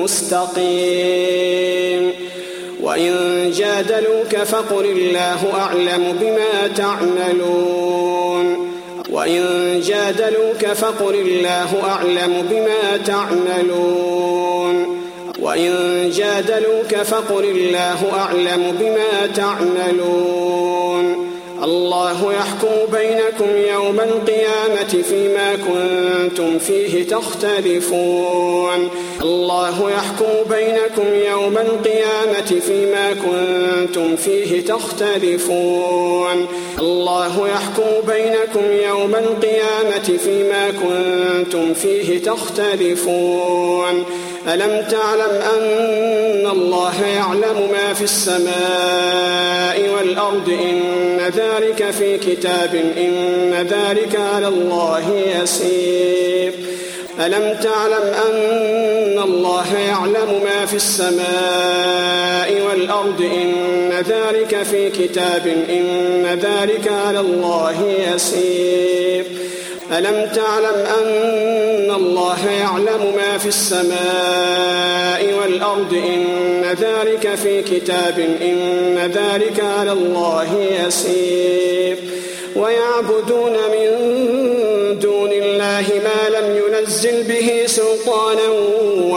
S3: مستقيم وإن جادلوك فقل الله أعلم بما تعملون وإن جادلوك فقل الله أعلم بما تعملون وإن جادلوك فقل الله أعلم بما تعملون الله يحكم بينكم يوم القيامة فيما كنتم فيه تختلفون الله يحكم بينكم يوم القيامة فيما كنتم فيه تختلفون الله يحكم بينكم يوم القيامة فيما كنتم فيه تختلفون ألم تعلم أن الله يعلم ما في السماء والأرض إن ذلك في كتاب إن ذلك على الله يسير ألم تعلم أن الله يعلم ما في السماء والأرض إن ذلك في كتاب إن ذلك على الله يسير ألم تعلم أن الله يعلم ما في السماء والأرض إن ذلك في كتاب إن ذلك على الله يسير ويعبدون من دون الله ما لم ينزل به سلطانا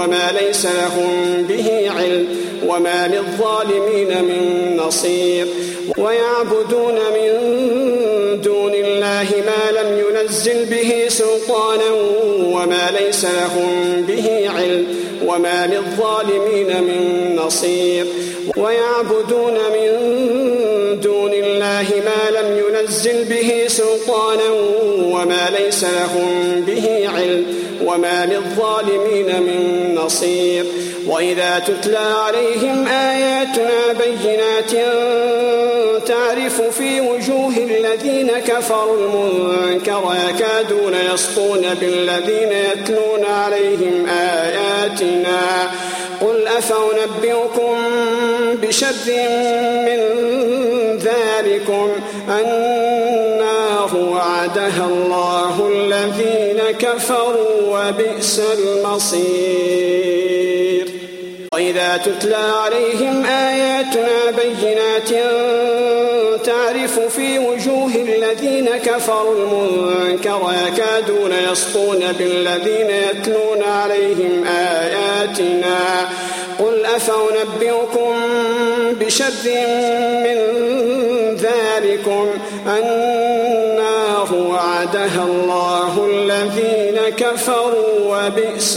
S3: وما ليس لهم به علم وما للظالمين من نصير ويعبدون من دون الله ما لم ينزل به سلطانا وما ليس لهم به علم وما للظالمين من نصير ويعبدون من دون الله ما لم ينزل به سلطانا وما ليس لهم به علم وما للظالمين من نصير وإذا تتلى عليهم آياتنا بينات تعرف في وجوه الذين كفروا المنكر يكادون يسطون بالذين يتلون عليهم آياتنا قل أفأنبئكم بشر من ذلكم النار وعدها الله الذين كفروا وبئس المصير وإذا تتلى عليهم آياتنا بينات تعرف في وجوه الذين كفروا المنكر يكادون يسطون بالذين يتلون عليهم آياتنا قل أفأنبئكم بشر من ذلكم النار وعدها الله الذين كفروا وبئس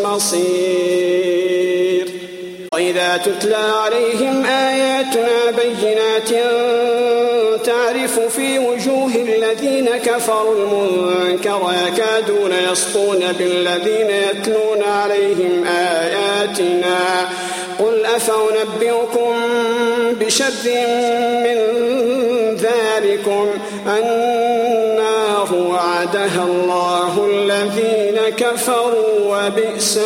S3: المصير وإذا تتلى عليهم آياتنا بينات تعرف في وجوه الذين كفروا المنكر يكادون يسطون بالذين يتلون عليهم آياتنا قل أفأنبئكم بشر من ذلكم النار وعدها الله الذين كفروا وبئس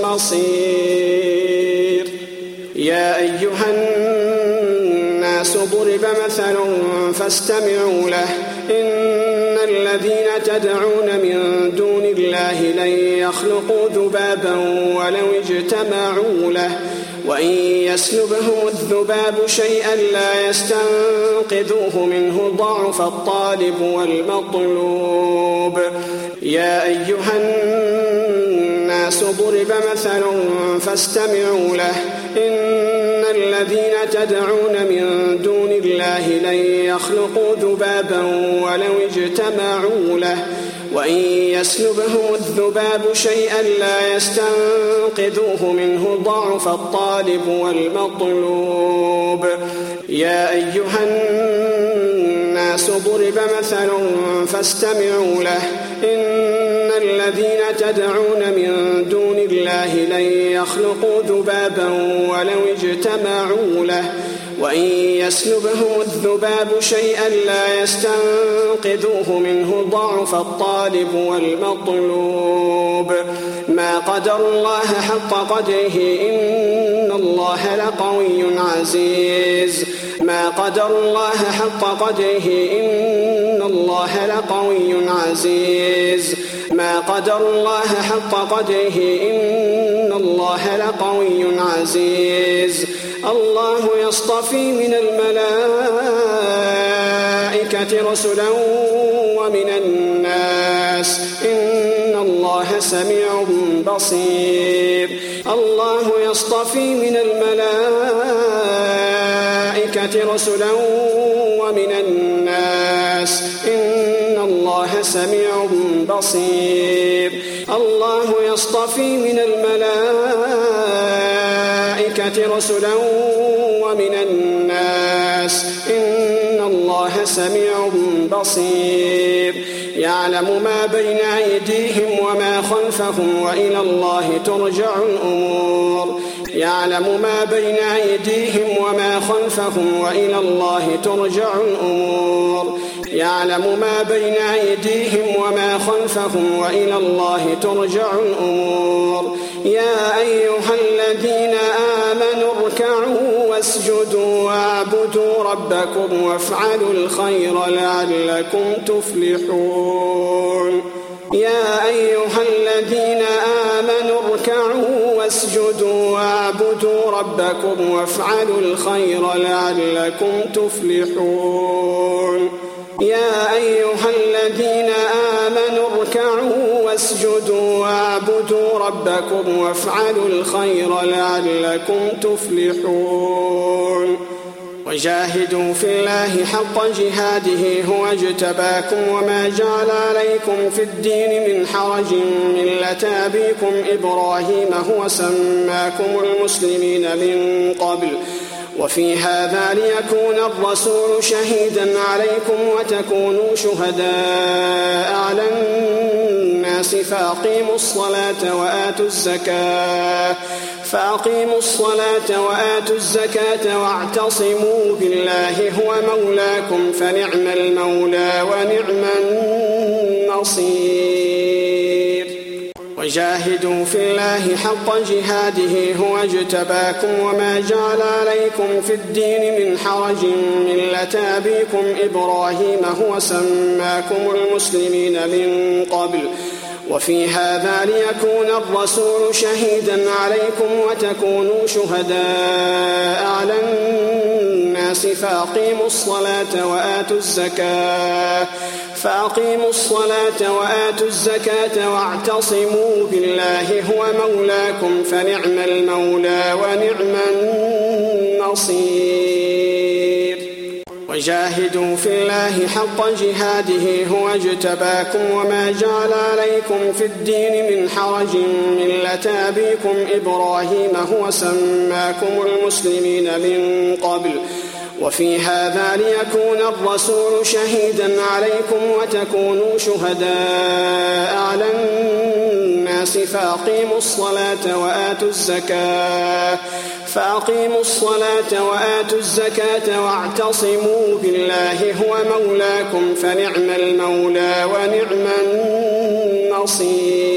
S3: المصير يا أيها الناس ضرب مثل فاستمعوا له إن الذين تدعون من دون الله لن يخلقوا ذبابا ولو اجتمعوا له وإن يسلبهم الذباب شيئا لا يستنقذوه منه ضعف الطالب والمطلوب يا أيها الناس ضرب مثل فاستمعوا له إن الذين تدعون من دون الله لن يخلقوا ذبابا ولو اجتمعوا له وإن يسلبهم الذباب شيئا لا يستنقذوه منه ضعف الطالب والمطلوب يا أيها الناس ضرب مثل فاستمعوا له إن الذين تدعون من دون الله لن يخلقوا ذبابا ولو اجتمعوا له وإن يسلبهم الذباب شيئا لا يستنقذوه منه ضعف الطالب والمطلوب ما قدروا الله حق قدره إن الله لقوي عزيز ما قدروا الله حق قدره إن الله لقوي عزيز ما قدروا الله حق قدره إن الله لقوي عزيز الله يصطفي من الملائكة رسلا ومن الناس إن الله سميع بصير الله يصطفي من الملائكة رسلا ومن الناس إن الله سميع بصير الله يصطفي من الملائكة رسلا ومن الناس إن الله سميع بصير يعلم ما بين أيديهم وما خلفهم وإلى الله ترجع الأمور يعلم ما بين أيديهم وما خلفهم وإلى الله ترجع الأمور يعلم ما بين أيديهم وما خلفهم وإلى الله ترجع الأمور يا أيها الذين آمنوا اركعوا واسجدوا واعبدوا ربكم وافعلوا الخير لعلكم تفلحون يا أيها الذين آمنوا اركعوا واسجدوا واعبدوا ربكم وافعلوا الخير لعلكم تفلحون يا أيها الذين آمنوا اركعوا واسجدوا واعبدوا ربكم وافعلوا الخير لعلكم تفلحون وجاهدوا في الله حق جهاده هو اجتباكم وما جعل عليكم في الدين من حرج ملة أبيكم إبراهيم هو سماكم المسلمين من قبل وفي هذا ليكون الرسول شهيدا عليكم وتكونوا شهداء على الناس فأقيموا الصلاة وآتوا الزكاة واعتصموا بالله هو مولاكم فنعم المولى ونعم النصير وجاهدوا في الله حق جهاده هو اجتباكم وما جعل عليكم في الدين من حرج ملة أبيكم إبراهيم هو سماكم المسلمين من قبل وفي هذا ليكون الرسول شهيدا عليكم وتكونوا شهداء على الناس فأقيموا الصلاة وآتوا الزكاة واعتصموا بالله هو مولاكم فنعم المولى ونعم النصير وجاهدوا في الله حق جهاده هو اجتباكم وما جعل عليكم في الدين من حرج ملة أبيكم إبراهيم هو سماكم المسلمين من قبل وفي هذا ليكون الرسول شهيدا عليكم وتكونوا شهداء على الناس فأقيموا الصلاة وآتوا الزكاة واعتصموا بالله هو مولاكم فنعم المولى ونعم النصير